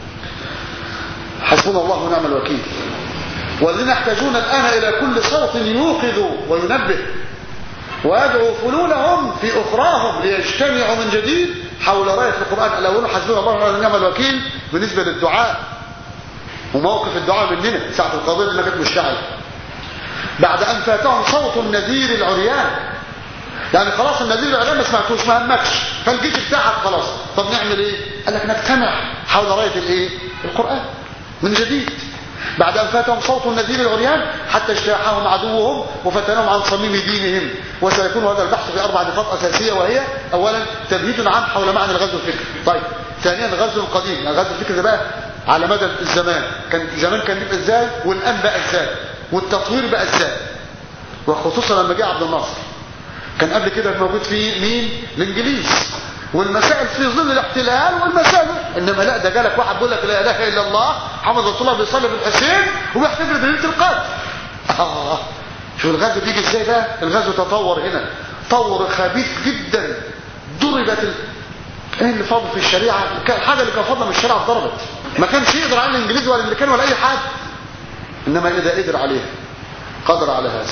حسبنا الله ونعم الوكيل. والذين يحتاجون الان الى كل صوت يوقظ وينبه ويدعو فلولهم في اخراهم ليجتمعوا من جديد حول رايه القران. الاول حسبنا الله ونعم الوكيل بالنسبه للدعاء وموقف الدعاء مننا ساعه القضيه اللي كانت مشتعله، بعد ان فاتهم صوت النذير العريان. يعني خلاص النذير العريان ما سمعتوش، ما همكش، فالجيش بتاعك خلاص. طب نعمل ايه؟ قال لك نجتمع حول رايه الايه؟ القران من جديد. بعد أن فاتهم صوت النذير العريان حتى اجتاحهم عدوهم وفتنهم عن صميم دينهم. وسيكون هذا البحث في 4 نقاط أساسية، وهي أولا تمهيد عام حول معنى الغزو الفكري. طيب ثانيا الغزو القديم. الغزو الفكري ده بقى على مدى الزمان، كان زمان كان بيبقى ازاي والآن بقى ازاي والتطوير بقى ازاي، وخصوصا لما جاء عبد الناصر. كان قبل كده موجود فيه مين؟ الانجليز، والمسائل في ظل الاحتلال والمسائل. انما لا، ده جالك واحد بيقول لك لا اله الا الله محمد رسول الله بيصلي بالحسين وبيحتفل بليله القدر. شوف الغزو بيجي ازاي بقى. الغزو تطور هنا تطور خبيث جدا. ضربت ايه اللي فاضل في الشريعه؟ الحاجه اللي كان فاضله من الشريعه اتضربت. ما كانش يقدر على الانجليز ولا الامريكان ولا اي حاجه، انما اذا قدر عليها قدر على هذا.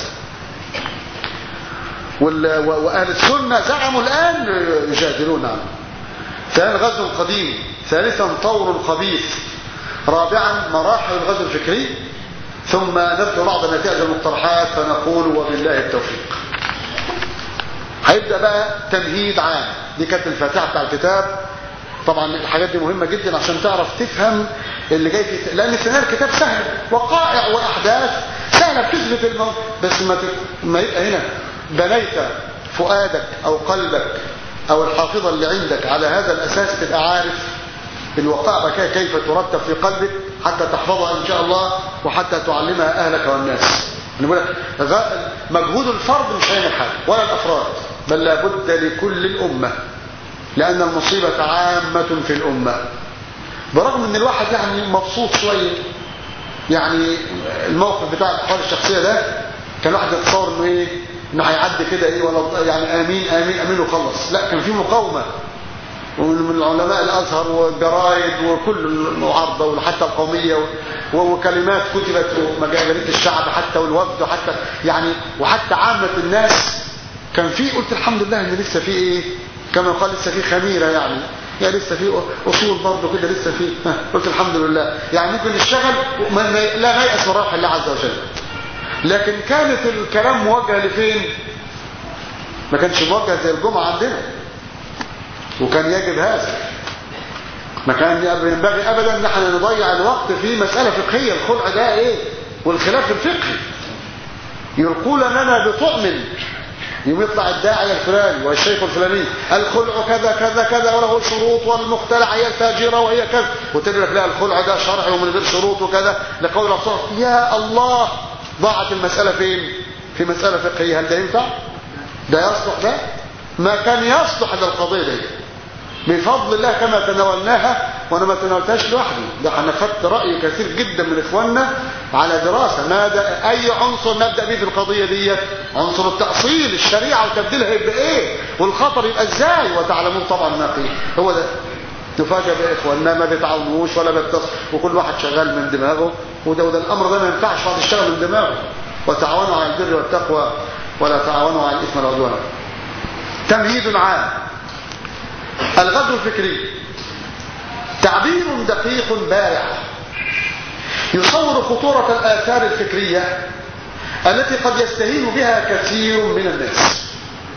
واهل السنه زعموا الان يجادلون عنه. ثانيا غزو قديم. ثالثا طور خبيث. رابعا مراحل الغزو الفكري. ثم نذكر بعض النتائج المقترحات فنقول وبالله التوفيق. هيبدا بقى تمهيد عام. دي كانت الفاتحه بتاع الكتاب. طبعا الحاجات دي مهمه جدا عشان تعرف تفهم اللي جاي في، لان في الكتاب سهل، وقائع واحداث سهله بتثبت الموضوع. بس ما يبقى هنا بنيت فؤادك او قلبك او الحافظه اللي عندك على هذا الاساس، تبقى عارف الوقائع كيف ترتب في قلبك حتى تحفظها ان شاء الله وحتى تعلمها اهلك والناس. مجهود الفرد مش هيعمل حاجه ولا الافراد، بل لابد لكل الامه لأن المصيبة عامة في الأمة. برغم ان الواحد يعني مبسوط شوية، يعني الموقف بتاع الأحوال الشخصية ده كان الواحد يتصور انه ايه، انه هيعدي كده ايه، ولا يعني امين امين امين وخلص. لا، كان في مقاومة ومن علماء الازهر والجرايد وكل المعارضة وحتى القومية وكلمات كتبت ومجالات الشعب حتى والوفد وحتى يعني وحتى عامة الناس. كان في، قلت الحمد لله ان لسه في ايه، كما قال لسه في خميرة، يعني لسه في اصول برضه كده، لسه في، قلت الحمد لله. يعني ممكن نشتغل لا نيأس من روح الله عز وجل. لكن كانت الكلام موجه لفين؟ ما كانش موجه زي الجمعة عندنا، وكان يجب هذا. ما كان ينبغي ابدا ان احنا نضيع الوقت في مسألة فقهية. الخلع ده ايه والخلاف الفقهي يلقوا لنا بطعم، يوم يطلع الداعية الفلاني والشيخ الفلاني الخلع كذا كذا كذا وله شروط، والمختلع هي الفاجرة وهي كذا، وتدرك لا الخلع ده شرعي ومن غير شروط وكذا لقول الرسول. يا الله، ضاعت المسألة فين؟ في مسألة فقهية. هل ده ينفع؟ ده يصلح؟ ده ما كان يصلح للقضية دي بفضل الله كما تناولناها. وانا ما تناولتهاش لوحدي، ده انا خدت رأي كثير جدا من اخواننا على دراسة ماذا اي عنصر نبدأ به في القضية دي. عنصر التأصيل الشريعة وتبديلها يبقى ايه، والخطر يبقى ازاي، وتعلمون طبعا ما فيه. هو ده نفاجأ باخواننا ما بيتعاونوش ولا بيتصل، وكل واحد شغال من دماغه. وده الامر ده ما ينفعش واحد يشتغل من دماغه. وتعاونوا على البر والتقوى ولا تعاونوا على الاثم والعدوان. تمهيد عام. الغزو الفكري تعبير دقيق بارع يصور خطورة الآثار الفكرية التي قد يستهين بها كثير من الناس،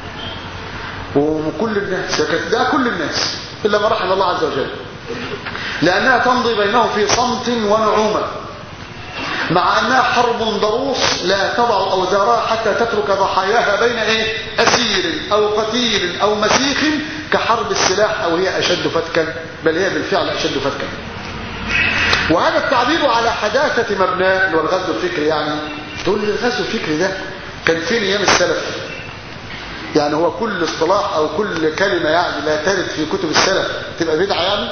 وكل الناس، ده كل الناس إلا ما رحم الله عز وجل، لأنها تمضي بينهم في صمت ونعومة، مع أنها حرب ضروس لا تضع أوزارها حتى تترك ضحاياها بين إيه؟ أسير أو قتيل أو مسيخ، كحرب السلاح، أو هي أشد فتكا، بل هي بالفعل أشد فتكا. وهذا التعبير على حداثة مبناه والغزو الفكري. يعني تقول لي الغزو الفكري ده كان فين أيام السلف؟ يعني هو كل اصطلاح أو كل كلمة يعني لا ترد في كتب السلف تبقى بدعة يعني؟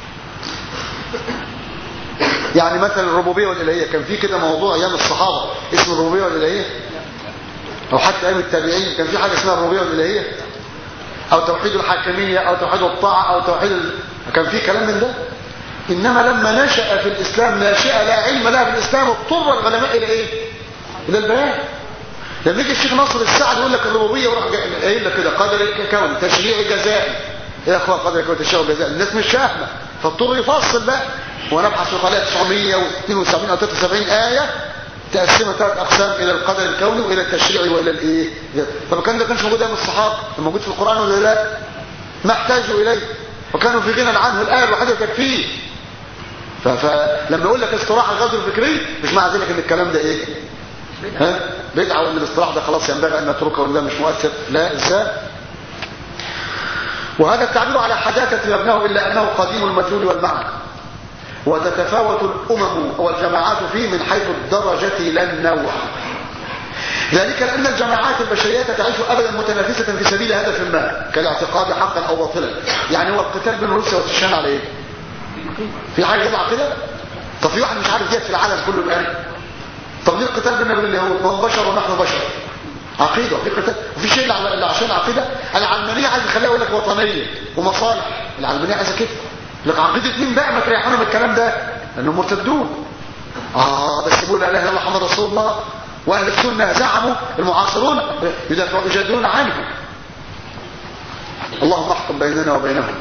يعني مثلا الربوبية والإلهية، كان في كده موضوع أيام الصحابة اسمه الربوبية والإلهية؟ أو حتى أيام التابعين كان في حاجة اسمها الربوبية والإلهية؟ أو توحيد الحاكمية أو توحيد الطاعة أو توحيد كان في كلام من ده؟ إنما لما نشأ في الإسلام ناشئة لا علم لها بالإسلام، اضطر العلماء إلى إيه؟ إلى البيان. لما يجي الشيخ ناصر السعد يقول لك الربوبية وراح قايل لك كده قدر كوني تشريع جزائي. يا أخوة قدر كوني تشريع جزائي، الناس مش فاهمة، فاضطر يفصل بقى. ونبحث في قضايا 972 أو 73 آية تقسمها 3 أقسام، إلى القدر الكوني وإلى التشريع وإلى الإيه. طب كان ده كانش موجود من الصحابة، موجود في القرآن ولا لا؟ ما احتاجوا إليه وكانوا في غنى عنه، الآية الوحيدة تكفيه. فلما يقول لك اصطلاح الغزو الفكري مش معنى ذلك ان الكلام ده ايه؟ بدعة، وان الاصطلاح ده خلاص ينبغي ان نتركه وان ده مش مؤثر. لا، ازاي؟ وهذا التعبير على حداثة مبناه إلا أنه قديم المدلول والمعنى، وتتفاوت الأمم والجماعات فيه من حيث الدرجة لا النوع. ذلك لأن الجماعات البشرية تعيش أبدا متنافسة في سبيل هدف ما، كالاعتقاد حقا أو باطلا. يعني هو القتال بين روسيا والتشيشان على إيه؟ في حاجة يطلع كده؟ طب في واحد مش عارف ديت في العالم كله الآن؟ طب ليه القتال بيننا وبين اليهود؟ ما هم بشر ونحن بشر. عقيدة في قتال، وفي شيء اللي عشان عقيدة. العلمانية عايز يخليها يقول لك وطنية ومصالح. العلمانية عايزة كده. لك عقيدة مين بقى ما تريحونا من الكلام ده؟ لأنهم مرتدون. بس يقول لا اله الا الله محمد رسول الله. واهل السنة زعموا المعاصرون يجادلون عنه. اللهم احكم بيننا وبينهم.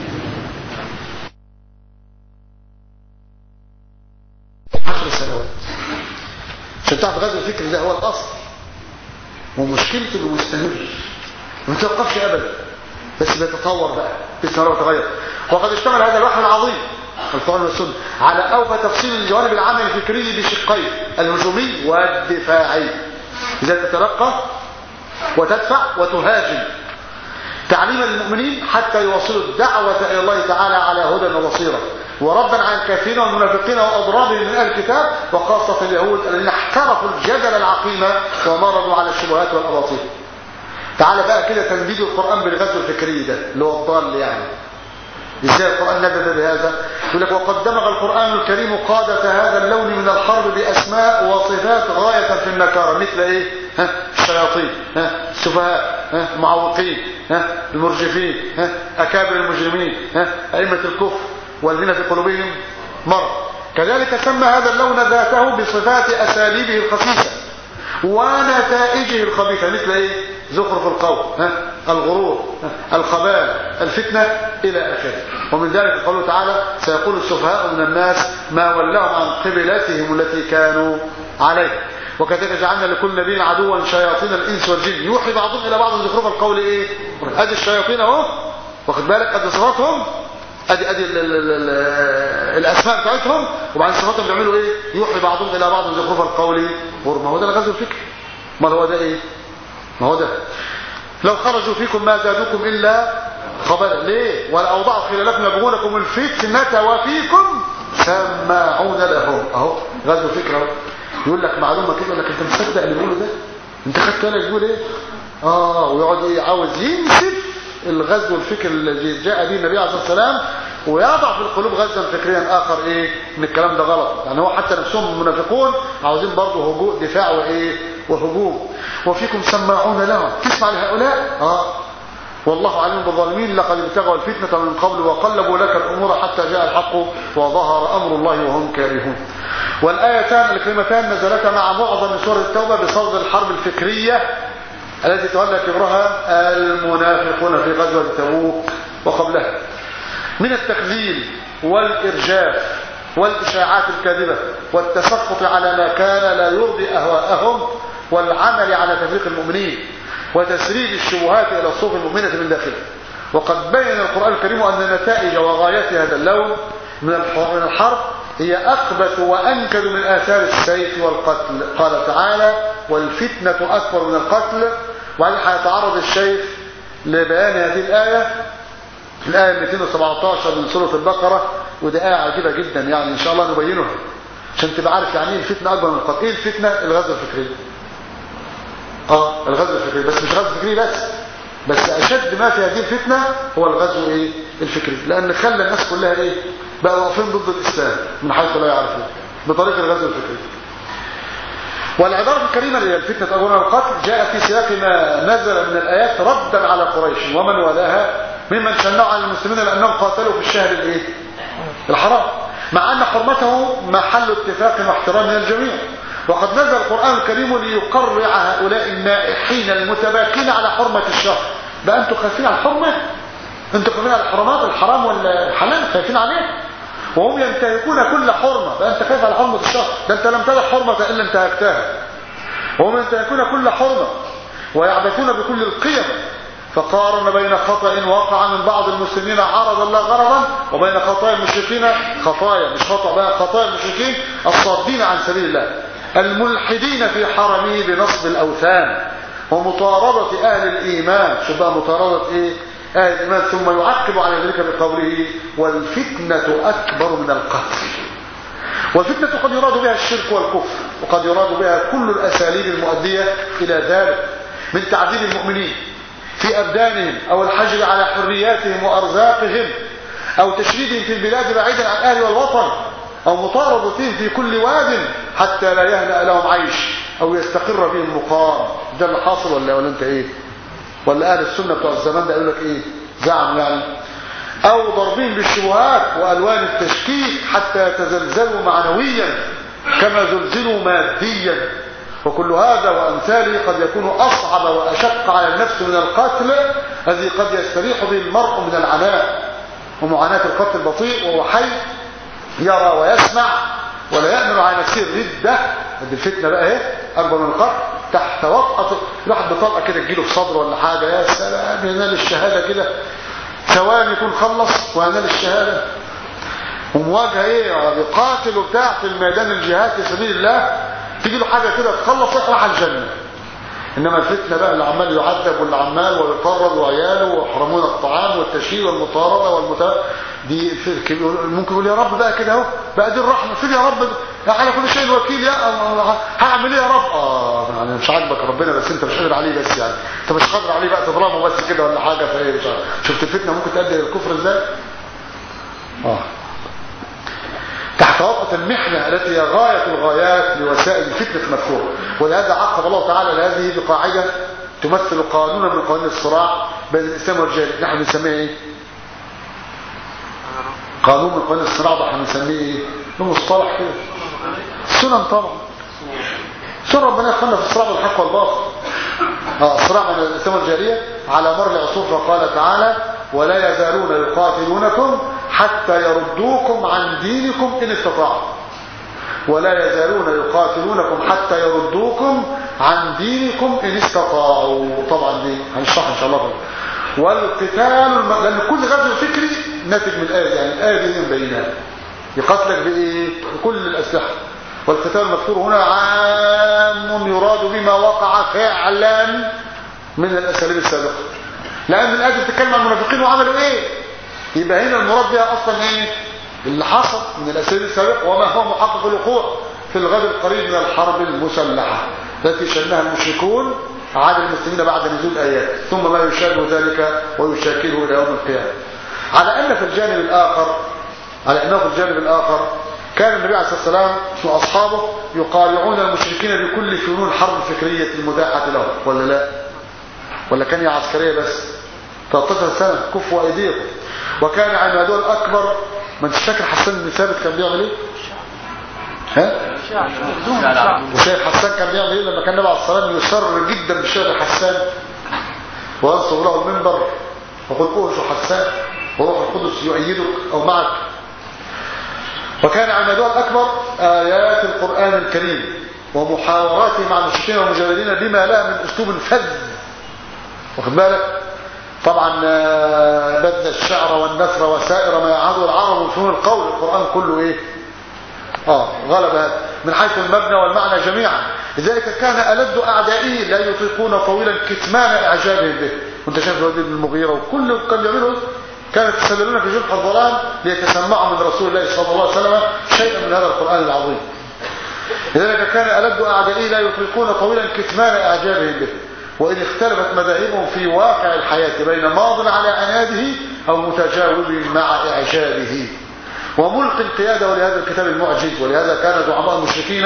عشان تعرف غزو الفكر ده هو الاصل، ومشكلته انه مستمر ما توقفش ابدا، بس بيتطور بقى بيستمر ويتغير. وقد اشتمل هذا الوحي العظيم القرآن والسنة على اوفى تفصيل الجوانب العامة الفكري بشقين، الهجومي والدفاعي، اذا تترقى وتدفع وتهاجم، تعليما للمؤمنين حتى يوصلوا الدعوة الى الله تعالى على هدى وبصيرة، وردا عن الكافرين والمنافقين واضرابهم من اهل الكتاب، وخاصة اليهود الذين احترفوا الجدل العقيم ومرضوا على الشبهات والاباطيل. تعال بقى كده تنبيذ القرآن بالغزو الفكري ده اللي هو الضال يعني. ازاي القرآن نبذ بهذا؟ يقول لك وقد دمغ القرآن الكريم قادة هذا اللون من الحرب بأسماء وصفات غاية في النكارة، مثل ايه؟ الشياطين، السفهاء، المعوقين، المرجفين، أكابر المجرمين، أئمة الكفر والذين في قلوبهم مرض. كذلك سمى هذا اللون ذاته بصفات أساليبه الخسيسة ونتائجه الخبيثة، مثل ايه؟ زخرف القول، الغرور، الخبال، الفتنة إلى آخره. ومن ذلك قوله تعالى سيقول السفهاء من الناس ما ولهم عن قبلتهم التي كانوا عليه. وكذلك جعلنا لكل نبي عدوا شياطين الإنس والجن يوحي بعضهم إلى بعض زخرف القول إيه؟ أدي الشياطين أهو، واخد بالك؟ أدي صفاتهم، أدي الأسماء بتاعتهم، وبعدين صفاتهم بيعملوا إيه؟ يوحي بعضهم إلى بعض زخرف القول غرور. ما هو ده الغزو الفكري. ما هو ده إيه؟ ما هو ده لو خرجوا فيكم ما زادوكم إلا خبالا. ليه؟ ولأوضعوا خلالكم يبغونكم الفتنة وفيكم سماعون لهم. اهو غزو فكرة. يقول لك معلومة كده، يقول لك انت مصدق اللي بيقوله ده؟ انت خدت بالك بيقول ايه؟ ويقعد ايه؟ عاوز ينسف الغزو الفكري الذي جاء به النبي عليه الصلاة والسلام، ويضع في القلوب غزا فكريا اخر ايه؟ ان الكلام ده غلط. يعني هو حتى نفسهم المنافقون عاوزين برضه هجوم، دفاع وايه؟ وهجوم. وفيكم سماعون لهم، تسمع لهؤلاء؟ والله عليم بالظالمين لقد ابتغوا الفتنة من قبل وقلبوا لك الأمور حتى جاء الحق وظهر أمر الله وهم كارهون. والآيتان الكلمتان نزلتا مع معظم سورة التوبة بصدد الحرب الفكرية التي تولى كبرها المنافقون في غزوة تبوك وقبلها من التخذيل والإرجاف والإشاعات الكاذبة والتسخط على ما كان لا يرضي أهواءهم والعمل على تفريق المؤمنين وتسريب الشبهات إلى الصوف المؤمنة من داخله. وقد بين القرآن الكريم أن نتائج وغايات هذا اللون من الحرب هي أخبث وأنكد من آثار السيف والقتل. قال تعالى والفتنة أكبر من القتل. وعليه هيتعرض الشيخ لبيان هذه الآية 217 من سورة البقرة، وده آية عجيبة جدا يعني إن شاء الله نبينها عشان تبقى عارف يعني ايه الفتنة أكبر من القتل. إيه الفتنة؟ الغزو الفكري. الغزو الفكري، بس مش غزو فكري بس أشد ما في هذه الفتنة هو الغزو إيه؟ الفكري، لأن خلى الناس كلها إيه؟ بقوا واقفين ضد الإسلام من حيث لا يعرفون بطريق الغزو الفكري. والعبارة الكريمة اللي هي الفتنة أكبر من القتل جاء في سياق ما نزل من الآيات ردا على قريش ومن ولاها ممن شنعوا على المسلمين لأنهم قاتلوا في الشهر الإيه؟ الحرام، مع أن حرمته محل اتفاق واحترام من الجميع. وقد نزل القرآن الكريم ليقرع هؤلاء النائحين المتباكين على حرمة الشهر. بقى أنتوا خايفين على الحرمة؟ أنتوا خايفين على الحرمات الحرام والحلال خايفين عليه؟ وهم ينتهكون كل حرمة. بقى أنت خايف على حرمة الشهر؟ ده أنت لم تدع حرمة إلا انتهكتها. وهم ينتهكون كل حرمة ويعبثون بكل القيم. فقارن بين خطأ وقع من بعض المسلمين عرضا لا غرضا وبين خطايا المشركين، خطايا مش خطأ بقى، خطايا المشركين الصادين عن سبيل الله الملحدين في حرمه بنصب الأوثان ومطاردة أهل الإيمان. شو بقى مطاردة إيه؟ أهل الإيمان. ثم يعقب على ذلك بقوله والفتنة أكبر من القتل. والفتنة قد يراد بها الشرك والكفر، وقد يراد بها كل الأساليب المؤدية إلى ذلك من تعذيب المؤمنين في أبدانهم أو الحجر على حرياتهم وأرزاقهم أو تشريدهم في البلاد بعيدا عن أهل والوطن أو مطاردتهم في كل واد حتى لا يهنأ لهم عيش أو يستقر بهم مقام. ده اللي حاصل ولا انت ايه؟ ولا أهل السنة بتوع الزمان ده يقول لك ايه؟ زعم يعني. أو ضربهم بالشبهات وألوان التشكيك حتى يتزلزلوا معنويا كما زلزلوا ماديا. وكل هذا وأمثاله قد يكون أصعب وأشق على النفس من القتل الذي قد يستريح به المرء من العناء ومعاناة القتل البطيء وهو حي يرى ويسمع ولا يأمن على نفسه الردة. هذه الفتنة بقى ايه؟ أكبر من القتل تحت وطأة الواحد بطلقة كده تجيله في صدره ولا حاجة، يا سلام ينال الشهادة كده ثواني يكون خلص وينال الشهادة. ومواجهة ايه؟ بيقاتل وبتاع في الميدان الجهاد في سبيل الله تيجي له حاجة كده تخلص يحرح الجنة. إنما الفتنة بقى اللي عمال يعذب واللي عمال ويطرد وعياله ويحرمون الطعام والتشهير والمطاردة دي ممكن يقول يا رب بقى كده اهو بقى دي الرحمة فين يا رب على كل شيء وكيل، يا هعمل ايه يا رب؟ يعني مش عاجبك ربنا بس انت مش قادر عليه، بس يعني انت مش قادر عليه بقى تضربه بس كده ولا حاجه، فايه مش عارف. شفت الفتنه ممكن تؤدي الى الكفر ازاي؟ تحت وطأة المحنة التي هي غاية الغايات لوسائل الفتنة المذكورة. ولهذا عقب الله تعالى لهذه بقاعدة تمثل قانونا من قوانين الصراع بين الإسلام والجاهلية. نحن بنسميه ايه؟ قانون من قوانين الصراع ده احنا بنسميه ايه؟ بمصطلح كده سنن. طبعا سنن ربنا يخلنا في الصراع بالحق والباطل. الصراع بين الإسلام والجاهلية على مر العصور. فقال تعالى: ولا يزالون يقاتلونكم حتى يردوكم عن دينكم إن استطاعوا. ولا يزالون يقاتلونكم حتى يردوكم عن دينكم إن استطاعوا. طبعا دي هنشرحها إن شاء الله. والقتال لأن كل غزو فكري ناتج من الآية، يعني الآية دي مبينة يقاتلك بإيه؟ بكل الأسلحة. والقتال المذكور هنا عام يراد بما وقع فعلا من الأساليب السابقة، لأن الآية بتتكلم عن المنافقين وعملوا إيه. يبقى هنا المراد بها أصلا إيه؟ اللي حصل من الأساليب السابقة وما هو محقق الوقوع في الغد القريب من الحرب المسلحة التي شنها المشركون على المسلمين بعد نزول الآيات، ثم ما يشابه ذلك ويشاكله إلى يوم القيامة. على أنه في الجانب الآخر كان النبي عليه الصلاة والسلام وأصحابه يقارعون المشركين بكل فنون الحرب الفكرية المتاحة لهم، ولا لا؟ ولا كان هي عسكرية بس؟ 13 سنة كفوا أيديكم. وكان عمادهم الأكبر، من تفتكر حسان بن ثابت كان بيعمل ايه؟ وشيخ حسان كان بيعمل ايه لما كان النبي عليه الصلاة والسلام يسر جدا بشيخ حسان وينصب له المنبر وقل اوشوا حسان وروح القدس يؤيدك او معك. وكان عمادهم الأكبر آيات القرآن الكريم ومحاوراته مع المشركين والمجاهدين بما لا من أسلوب فذ، واخد بالك؟ طبعا بذل الشعر والنثر وسائر ما يعهده العرب وفنون القول. القرآن كله ايه؟ غلب هذا من حيث المبنى والمعنى جميعا. لذلك كان ألد أعدائه لا يطيقون طويلا كتمان إعجابهم به. وانت شايف الوليد بن المغيرة وكل كان يعملوا كانوا يتسللون في جبهة الظلام ليتسمعوا من رسول الله صلى الله عليه وسلم شيئا من هذا القرآن العظيم. لذلك كان ألد أعدائه لا يطيقون طويلا كتمان إعجابهم به، وإن اختلفت مذاهبهم في واقع الحياة بين ماض على عناده أو متجاوب مع إعجابه وملقي القيادة لهذا الكتاب المعجز. ولهذا كان زعماء المشركين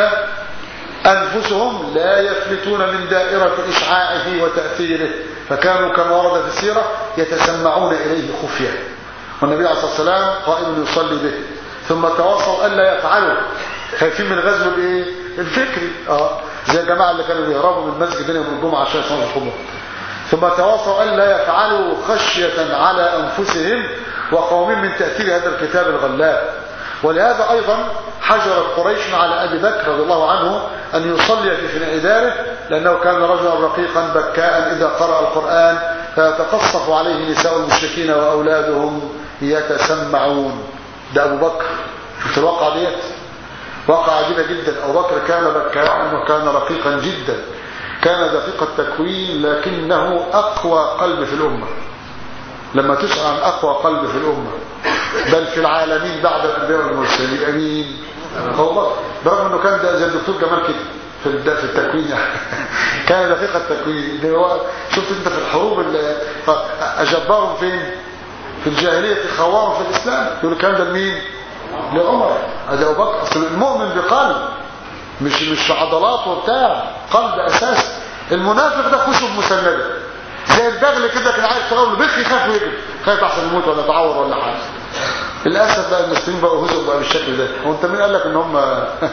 أنفسهم لا يفلتون من دائرة إشعاعه وتأثيره، فكانوا كما ورد في السيرة يتسمعون إليه خفية، والنبي عليه الصلاة والسلام قائم يصلي به. ثم تواصوا ألا يفعلوا، خايفين من غزو الفكري زي الجماعة اللي كانوا بيهربوا من المسجد يوم الجمعة عشان يصلوا الخطبة. ثم تواصوا ألا يفعلوا خشية على أنفسهم وقومهم من تأثير هذا الكتاب الغلاب. ولهذا أيضا حجرت قريش على أبي بكر رضي الله عنه أن يصلي في فناء داره، لأنه كان رجلا رقيقا بكاء إذا قرأ القرآن فيتقصف عليه نساء المشركين وأولادهم يتسمعون. ده أبو بكر. شفت الواقعة ديت؟ واقعة عجيبة جدا. أبو بكر كان بكاء وكان رقيقا جدا، كان دقيق التكوين لكنه أقوى قلب في الأمة. لما تسأل عن أقوى قلب في الأمة بل في العالمين بعد الأنبياء والمرسلين أمين أبو بكر، برغم أنه كان زي الدكتور جمال كده في التكوين يعني. كان دقيق التكوين. شفت أنت في الحروب أجبارهم فين؟ في الجاهلية خوارهم في الإسلام. يقول الكلام ده لمين؟ لعمر. هذا أبو بكر. أصل المؤمن بقلب مش عضلات وبتاع، قلب أساس. المنافق ده خشب مسندة زي البغل كده، كان عايز تغول بخ يخاف ويجري، خايف احسن يموت ولا يتعور ولا حاجه. للاسف بقى المسلمين بقوا هزوا بقى بالشكل ده. وانت مين قال لك ان هم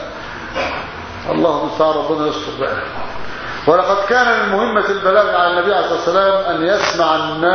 الله المستعان، ربنا يستر بقى. ولقد كان من مهمه البلاغ على النبي عليه الصلاه والسلام ان يسمع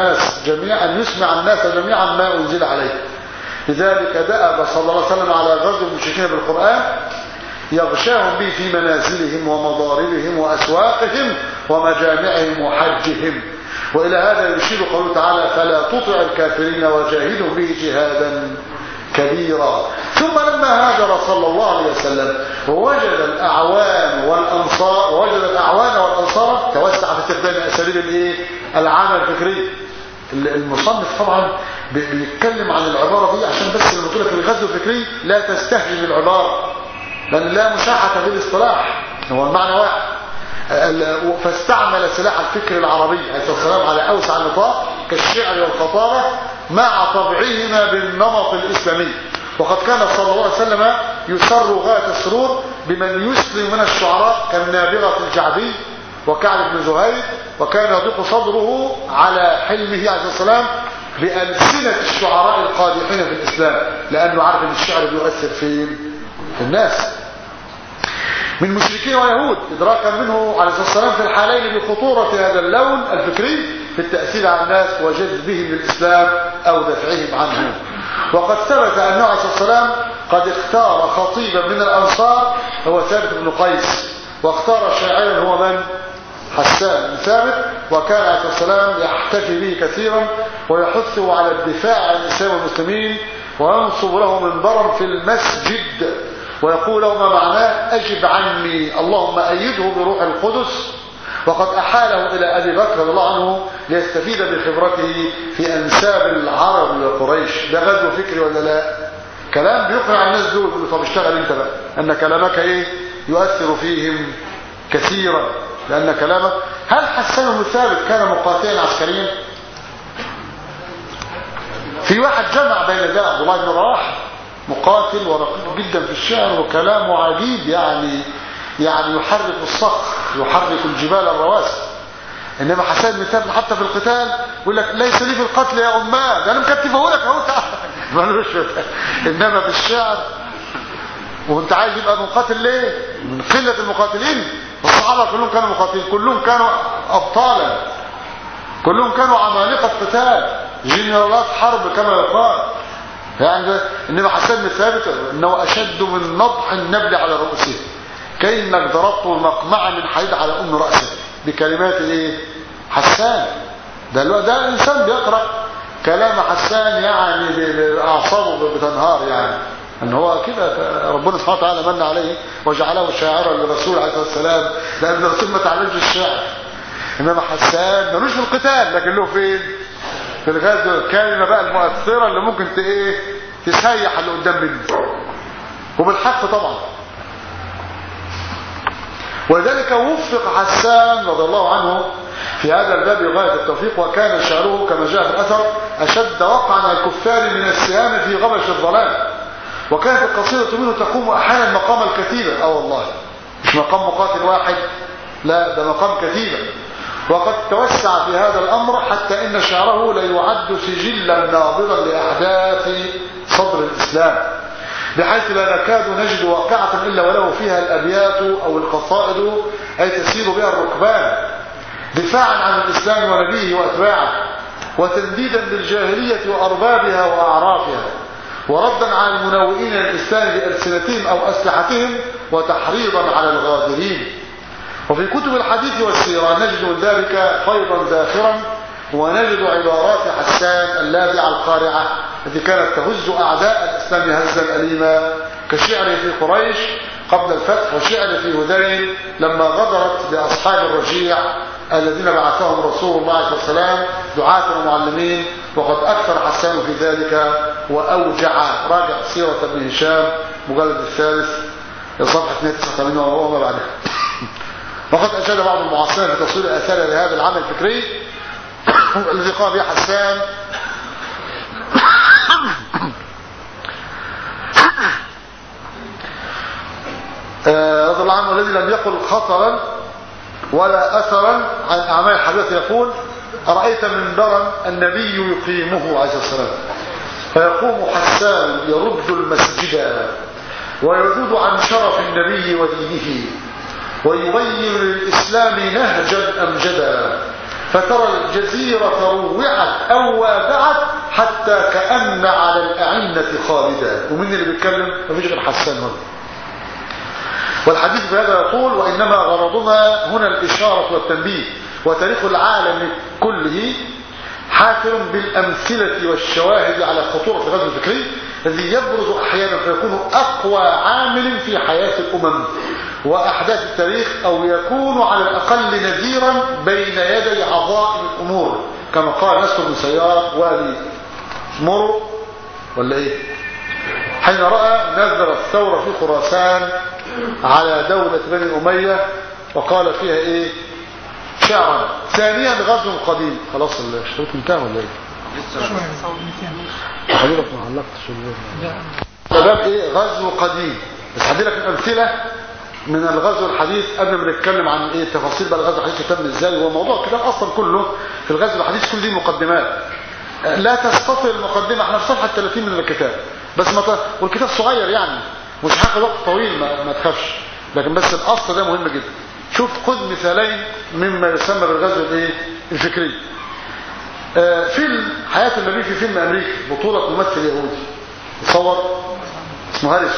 الناس جميعا ما انزل عليه. لذلك دأب صلى الله عليه وسلم على غزو المشركين بالقران يغشاهم به في منازلهم ومضاربهم واسواقهم ومجامعهم وحجهم. وإلى هذا يشير قوله تعالى: فلا تطع الكافرين وجاهدهم به جهادا كبيرا. ثم لما هاجر صلى الله عليه وسلم ووجد الأعوان والأنصار توسع في استخدام أساليب العمل الفكري. المصنف طبعا بيتكلم عن العبارة دي عشان بس لما تقول لك الغزو الفكري لا تستهجن العبارة، لأن لا مساحة بالاصطلاح، هو المعنى واحد. فاستعمل سلاح الفكر العربي عليه السلام على أوسع نطاق كالشعر والخطابة مع طبعهما بالنمط الإسلامي. وقد كان صلى الله عليه وسلم يسر غاية السرور بمن يسلم من الشعراء كالنابغة الجعدي وكعب بن زهير، وكان يضيق صدره على حلمه عليه السلام بألسنة الشعراء القادحين في الإسلام، لأنه عارف أن الشعر بيؤثر في الناس من مشركين ويهود، إدراكا منه عليه الصلاة والسلام في الحالين بخطورة هذا اللون الفكري في التأثير على الناس وجذبهم للإسلام أو دفعهم عنه. وقد ثبت أنه عليه الصلاة والسلام قد اختار خطيبا من الأنصار هو ثابت بن قيس، واختار شاعرا هو من؟ حسان بن ثابت، وكان عليه الصلاة والسلام يحتفي به كثيرا ويحثه على الدفاع عن الإسلام والمسلمين، وينصب له منبرا في المسجد ويقول له ما معناه أجب عني اللهم أيده بروح القدس. وقد أحاله إلى أبي بكر رضي الله عنه ليستفيد بخبرته في أنساب العرب وقريش. ده غزو فكري ولا لا؟ كلام بيقنع الناس دول، يقول له طب اشتغل انت بقى، أن كلامك ايه يؤثر فيهم كثيرا، لأن كلامك. هل حسان بن ثابت كان مقاتلا عسكريا؟ في واحد جمع بين ده، عبد الله بن رواحه مقاتل ورقيق جدا في الشعر وكلامه عجيب، يعني يحرك الصخر يحرك الجبال الرواسي. انما حسان بن ثابت حتى في القتال يقول لك ليس لي في القتل يا اماه، ده انا مكتفه لك اهو مالوش. انما في الشعر وانت عايز يبقى مقاتل ليه؟ من قله المقاتلين. والصحابه كلهم كانوا مقاتلين، كلهم كانوا ابطالا، كلهم كانوا عمالقه قتال، جنرالات حرب كما يقال يعني. انما حسان بن ثابت انه اشد من نضح النبل على رؤوسه، كأنك ضربت المقمعة من حديد على رأسه بكلمات ايه؟ حسان. ده انسان بيقرأ كلام حسان يعني اعصابه بتنهار، يعني ان هو كده ربنا سبحانه وتعالى من عليه وجعله شاعرا للرسول عليه الصلاه والسلام، لان الرسول ما تعلمش الشعر. انما حسان ملوش في القتال، لكن له فين؟ في الغزو. الكلمه بقى المؤثره اللي ممكن تسيح اللي قدام منه، وبالحق طبعا. ولذلك وفق حسان رضي الله عنه في هذا الباب غاية التوفيق، وكان شعره كما جاء في الأثر أشد وقعا على الكفار من السهام في غبش الظلام. وكانت القصيدة منه تقوم أحيانا مقام الكتيبة، والله مش مقام مقاتل واحد، لا ده مقام كتيبة. وقد توسع في هذا الأمر حتى إن شعره لا يعد سجلا ناظرا لأحداث صدر الإسلام، بحيث لا نكاد نجد واقعة إلا وله فيها الأبيات أو القصائد أي تسير بها الركبان دفاعا عن الإسلام ونبيه وأتباعه، وتنديدا بالجاهلية وأربابها وأعرافها، وردا على المناوئين للإسلام بألسنتهم أو أسلحتهم، وتحريضا على الغادرين. وفي كتب الحديث والسيرة نجد ذلك فيضا زاخرا، ونجد عبارات حسان اللاذعة القارعة التي كانت تهز أعداء الإسلام هزا أليما، كشعره في قريش قبل الفتح، وشعره في هذيل لما غدرت بأصحاب الرجيع الذين بعثهم رسول الله صلى الله عليه وسلم دعاة ومعلمين. وقد أكثر حسان في ذلك وأوجع. راجع سيرة ابن هشام مجلد الثالث صفحة 289 وما بعدها. وقد أشاد بعض المعاصرين في تصوير آثار لهذا العمل الفكري الذي قام به حسان رضي الله عنه، الذي لم يقل خطرا ولا أثرا عن أعمال حديث. يقول أرأيت منبرا النبي يقيمه عليه السلام، فيقوم حسان يرد المسجد ويذود عن شرف النبي ودينه، ويبين للإسلام نهجا أمجدا، فترى الجزيرة روعت أو وادعت حتى كأن على الأعنة خالدا. ومن اللي بيتكلم؟ مفيش غير حسان هنا. والحديث في هذا يقول وإنما غرضنا هنا الإشارة والتنبيه، وتاريخ العالم كله حافل بالأمثلة والشواهد على خطورة الغزو الفكري الذي يبرز أحيانا فيكون أقوى عامل في حياة الأمم وأحداث التاريخ، أو يكون على الأقل نذيرا بين يدي عظائم الأمور، كما قال نصر بن سيار والي مرو ولا إيه حين رأى نذر الثورة في خراسان على دولة بني أمية وقال فيها ايه شعرا. ثانيا غزو قديم. خلاص الشريط انتهى ولا ايه؟ حضرتك ما علقتش باب ايه غزو قديم. بس هدي لك الامثله من الغزو الحديث قبل ما نتكلم عن ايه تفاصيل بقى الغزو الحديث تم ازاي. هو موضوع كده اصلا كله في الغزو الحديث كل دي مقدمات لا تستطيع المقدمه. احنا في صفحه 30 من الكتاب بس والكتاب صغير يعني مش هياخد وقت طويل ما تخافش. لكن بس الاصل ده مهم جدا. شوف خذ مثالين مما يسمى بالغزو الايه الفكري. فيلم حياة النبي في فيلم امريكي بطولة ممثل يهودي يصور اسمه هاريسون.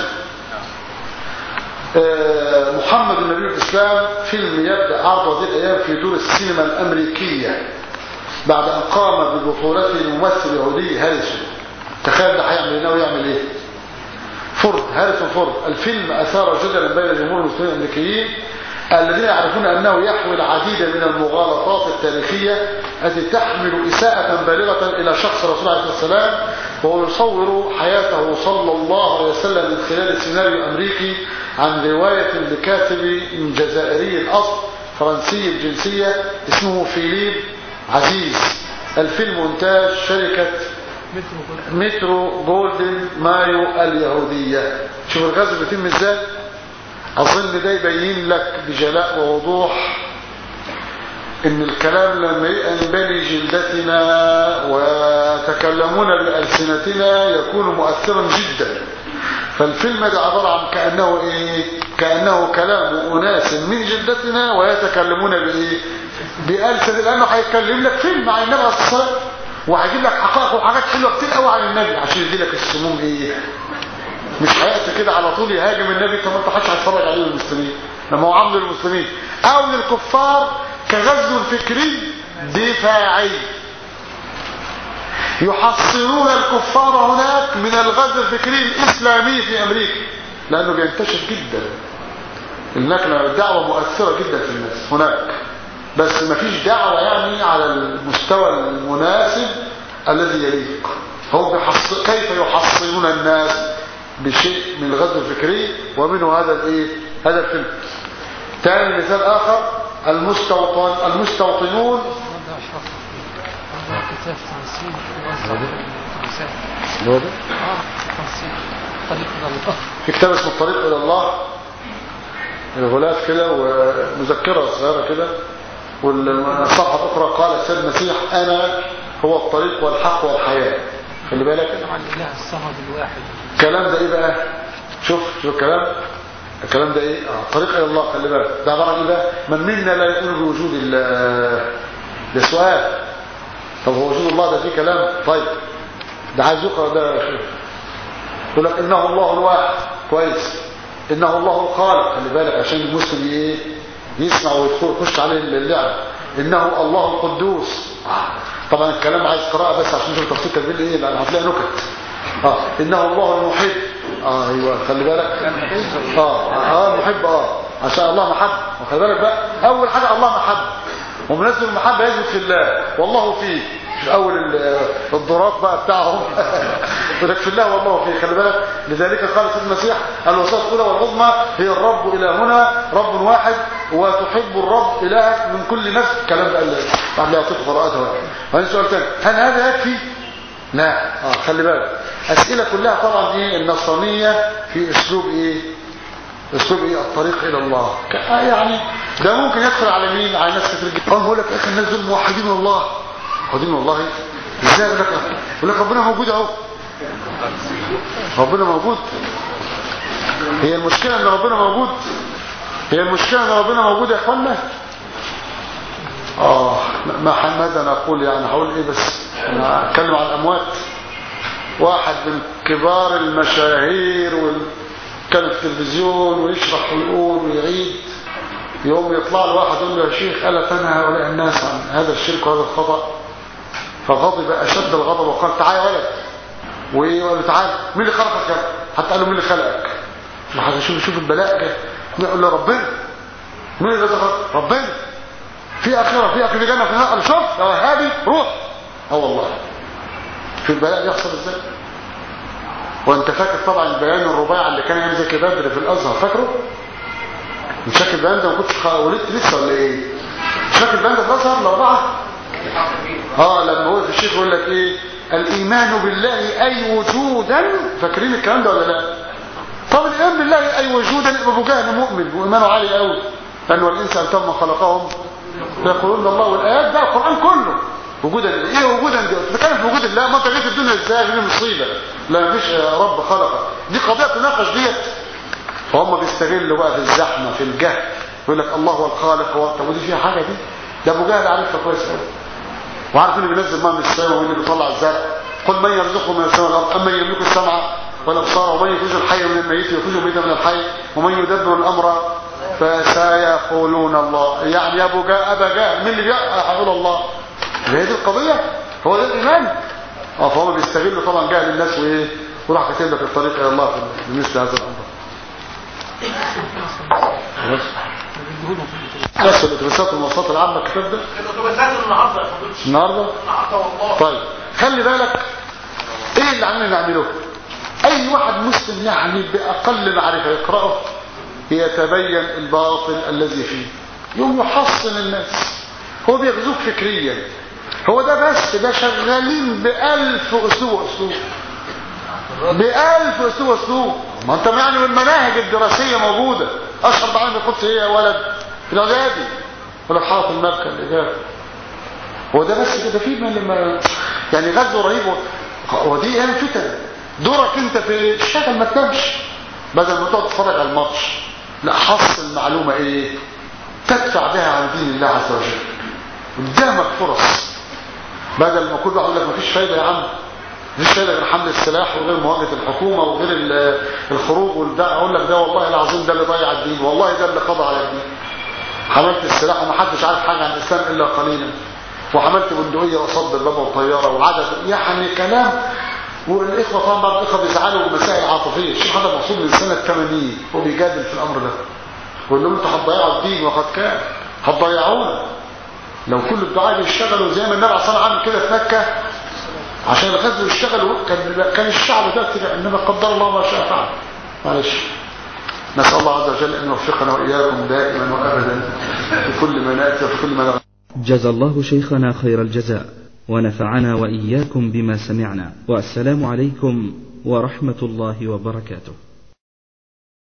محمد النبي الاسلام فيلم يبدأ عرض هذه الايام في دور السينما الامريكية بعد ان قام ببطولته ممثل يهودي هاريسون. تخيل ده هيعمل ناوي يعمل ايه؟ هاريسون فورد. الفيلم اثار جدلا بين جمهور المسلمين الامريكيين الذين يعرفون أنه يحوي العديد من المغالطات التاريخية التي تحمل إساءة بالغة إلى شخص رسول الله عليه السلام. وهو يصور حياته صلى الله عليه وسلم من خلال سيناريو أمريكي عن رواية لكاتب جزائري الأصل فرنسي الجنسية اسمه فيليب عزيز. الفيلم إنتاج شركة مترو جولدن مايو اليهودية. شوف الغزو بيتم ازاي. أظن ده يبين لك بجلاء ووضوح إن الكلام لما ينبني جلدتنا وتكلمون بألسنتنا يكون مؤثرا جدا. فالفيلم ده عبارة عن كأنه إيه؟ كأنه كلام أناس من جلدتنا ويتكلمون بإيه؟ بألسنة. لأنه هيتكلم لك فيلم عن النبي عليه الصلاة والسلام وهيجيب لك حقائق وحاجات حلوة كتير قوي عن النبي عشان يدي لك السموم إيه؟ مش هيأتي كده على طول يهاجم النبي كما انت حدش هيتفرج عليه للمسلمين لما هو عامل للمسلمين او للكفار كغزو فكري دفاعي. يحصلون الكفار هناك من الغزو الفكري الاسلامي في امريكا لانه بينتشر جدا. هناك دعوة مؤثرة جدا في الناس هناك بس ما فيش دعوة يعني على المستوى المناسب الذي يليق. هو كيف يحصلون الناس بشيء من الغزو الفكري ومنه هذا الايه هذا الفيلم. ثاني مثال اخر المستوطنون. في كتاب اسمه الطريق الى الله الغلاف كده ومذكره صغيره كده والصفحه الاخرى قال السيد المسيح انا هو الطريق والحق والحياه. خلي بالك الاله الصمد الواحد. الكلام ده ايه بقى؟ شوف الكلام ده ايه؟ طريق الى الله. خلي بالك ده عباره عن ايه بقى؟ من منا لا يؤمن بوجود الله. ده سؤال. طب هو وجود الله ده فيه كلام؟ طيب ده عايز يقرا ده شوف. يقول لك انه الله الواحد كويس. انه الله الخالق. خلي بالك عشان المسلم ايه يسمع ويدخل يخش عليه اللعب. انه الله القدوس. طبعا الكلام عايز قراءه بس عشان نشوف تفصيل تدبير ايه لان هتلاقي نكت. انه الله المحب. ايوه خلي بالك محب عشان الله محب. وخلي بالك بقى اول حاجه الله محب ومنزل المحبه يثبت في الله والله فيه. مش اول الضرات بقى بتاعهم يقول لك في الله والله فيه. خلي بالك لذلك قال سيدنا المسيح الوصيه الاولى والعظمى هي الرب الهنا رب واحد وتحب الرب الهك من كل نفس. الكلام ده قال لي بعد لا يعطيك قراءته. وبعدين سؤال ثاني هل هذا يكفي؟ لا. خلي بالك اسئله كلها طبعا ايه النصرانيه في اسلوب ايه الطريق الى الله. يعني ده ممكن يدخل على مين؟ على ناس كتير جدا. بقول لك يا اخي الناس دول موحدين الله. موحدين والله ازاي؟ يقول لك ربنا موجود اهو. ربنا موجود. هي المشكله ان ربنا موجود. يا اخوانا. ماذا نقول يعني هقول ايه بس انا اتكلم عن الاموات. واحد من كبار المشاهير وكان في التلفزيون ويشرح ويقول ويعيد يوم يطلع له واحد يقول له يا شيخ ألا تنهى هؤلاء الناس عن هذا الشرك وهذا الخطأ. فغضب أشد الغضب وقال تعال يا ولد. وقال له تعال مين اللي خلقك يا حتى قال له مين اللي خلقك. شوف البلاء كده. يقول له ربنا. مين اللي خلقك؟ ربنا. في آخرة في جنة في نار. شوف يا وهابي روح. والله في البلاء يحصل ازاي. وانت فاكر طبعا البيان الرباعي اللي كان ينزل بدر في الازهر فاكره مش فاكر البيان ده؟ ما كنتش ولدت لسه ولا ايه؟ مش فاكر البيان ده في الازهر الاربعه؟ لما هو في الشيخ يقول لك ايه؟ الايمان بالله اي وجودا. فاكرين الكلام ده ولا لا؟ طب الايمان بالله اي وجودا يبقى ابو جهل مؤمن وايمانه عالي قوي، لانه الانسان تم خلقهم يقولون الله، والايات ده القران كله وجودا. ايه وجودا دي؟ بتتكلم في وجود الله، ما انت جيت الدنيا ازاي؟ دي مصيبه، لا مفيش رب خلقك، دي قضيه تناقش ديت. فهم بيستغلوا بقى في الزحمه في الجهل، يقول لك الله هو الخالق. طب ودي فيها حاجه دي؟ ده ابو جهل عارفها كويس قوي، وعارف اللي بينزل ماء من السماء واللي بيطلع الزرع. قل من يرزقه من السماء والارض امن يملك السمع والابصار ومن يخرج الحي من الميت ويخرج الميت من الحي ومن يدبر الامر فسيقولون الله. يعني ابا جهل مين اللي هيقول الله؟ هي دي القضيه، هو ده الايمان. فهم بيستغلوا طبعا جهل الناس وايه، وراح كاتب لك الطريق الى الله في مثل هذا الامر. بس الاتوبيسات والمواصلات العامه الكتاب ده الاتوبيسات النهارده والله. طيب خلي بالك ايه اللي عمالين نعمله. اي واحد مسلم يعني باقل معرفه يقراه يتبين الباطل الذي فيه، يوم يحصن الناس. هو بيغزوك فكريا، هو ده بس، ده شغالين ب1000 اسلوب ب1000 اسلوب. ما انت يعني والمناهج الدراسيه موجوده. اشهر بعلم القدس ايه يا ولد؟ الاعدادي ولا في حاره المبكى الاجابه. هو ده بس كده، في من يعني غزو رهيب. ودي ايام فتن. دورك انت في الشغل ما تنامش بدل ما تقعد تتفرج على الماتش، لا حصل المعلومه ايه تدفع بها عن دين الله عز وجل. قدامك فرص، بدل ما كل واحد يقول لك مفيش فايده. يا عم مفيش فايده غير حمل السلاح وغير مواجهه الحكومه وغير الخروج والدعوه. اقول لك ده والله العظيم ده اللي ضيع الدين، والله ده اللي قضى على الدين. حملت السلاح ومحدش عارف حاجه عن الاسلام الا قليلا، وحملت بندقيه وصد الباب والطياره والعدد، يعني كلام. والاخوه طبعا بعض الاخوه بيزعلوا بمسائل عاطفيه. الشيخ محمد مقصود من سنه 80 وبيجادل في الامر ده، بيقول لهم انتوا هتضيعوا الدين وقد كان هتضيعونا. لو كل الدعاء بيشتغلوا زي ما النبي عليه الصلاه والسلام عمل كده في مكه عشان الغزو يشتغلوا، كان الشعب ده كده. انما قدر الله ما شاء فعل. معلش، نسال الله عز وجل ان يوفقنا واياكم دائما وابدا في كل ما ناتي وفي كل ما. جزا الله شيخنا خير الجزاء ونفعنا وإياكم بما سمعنا، والسلام عليكم ورحمة الله وبركاته.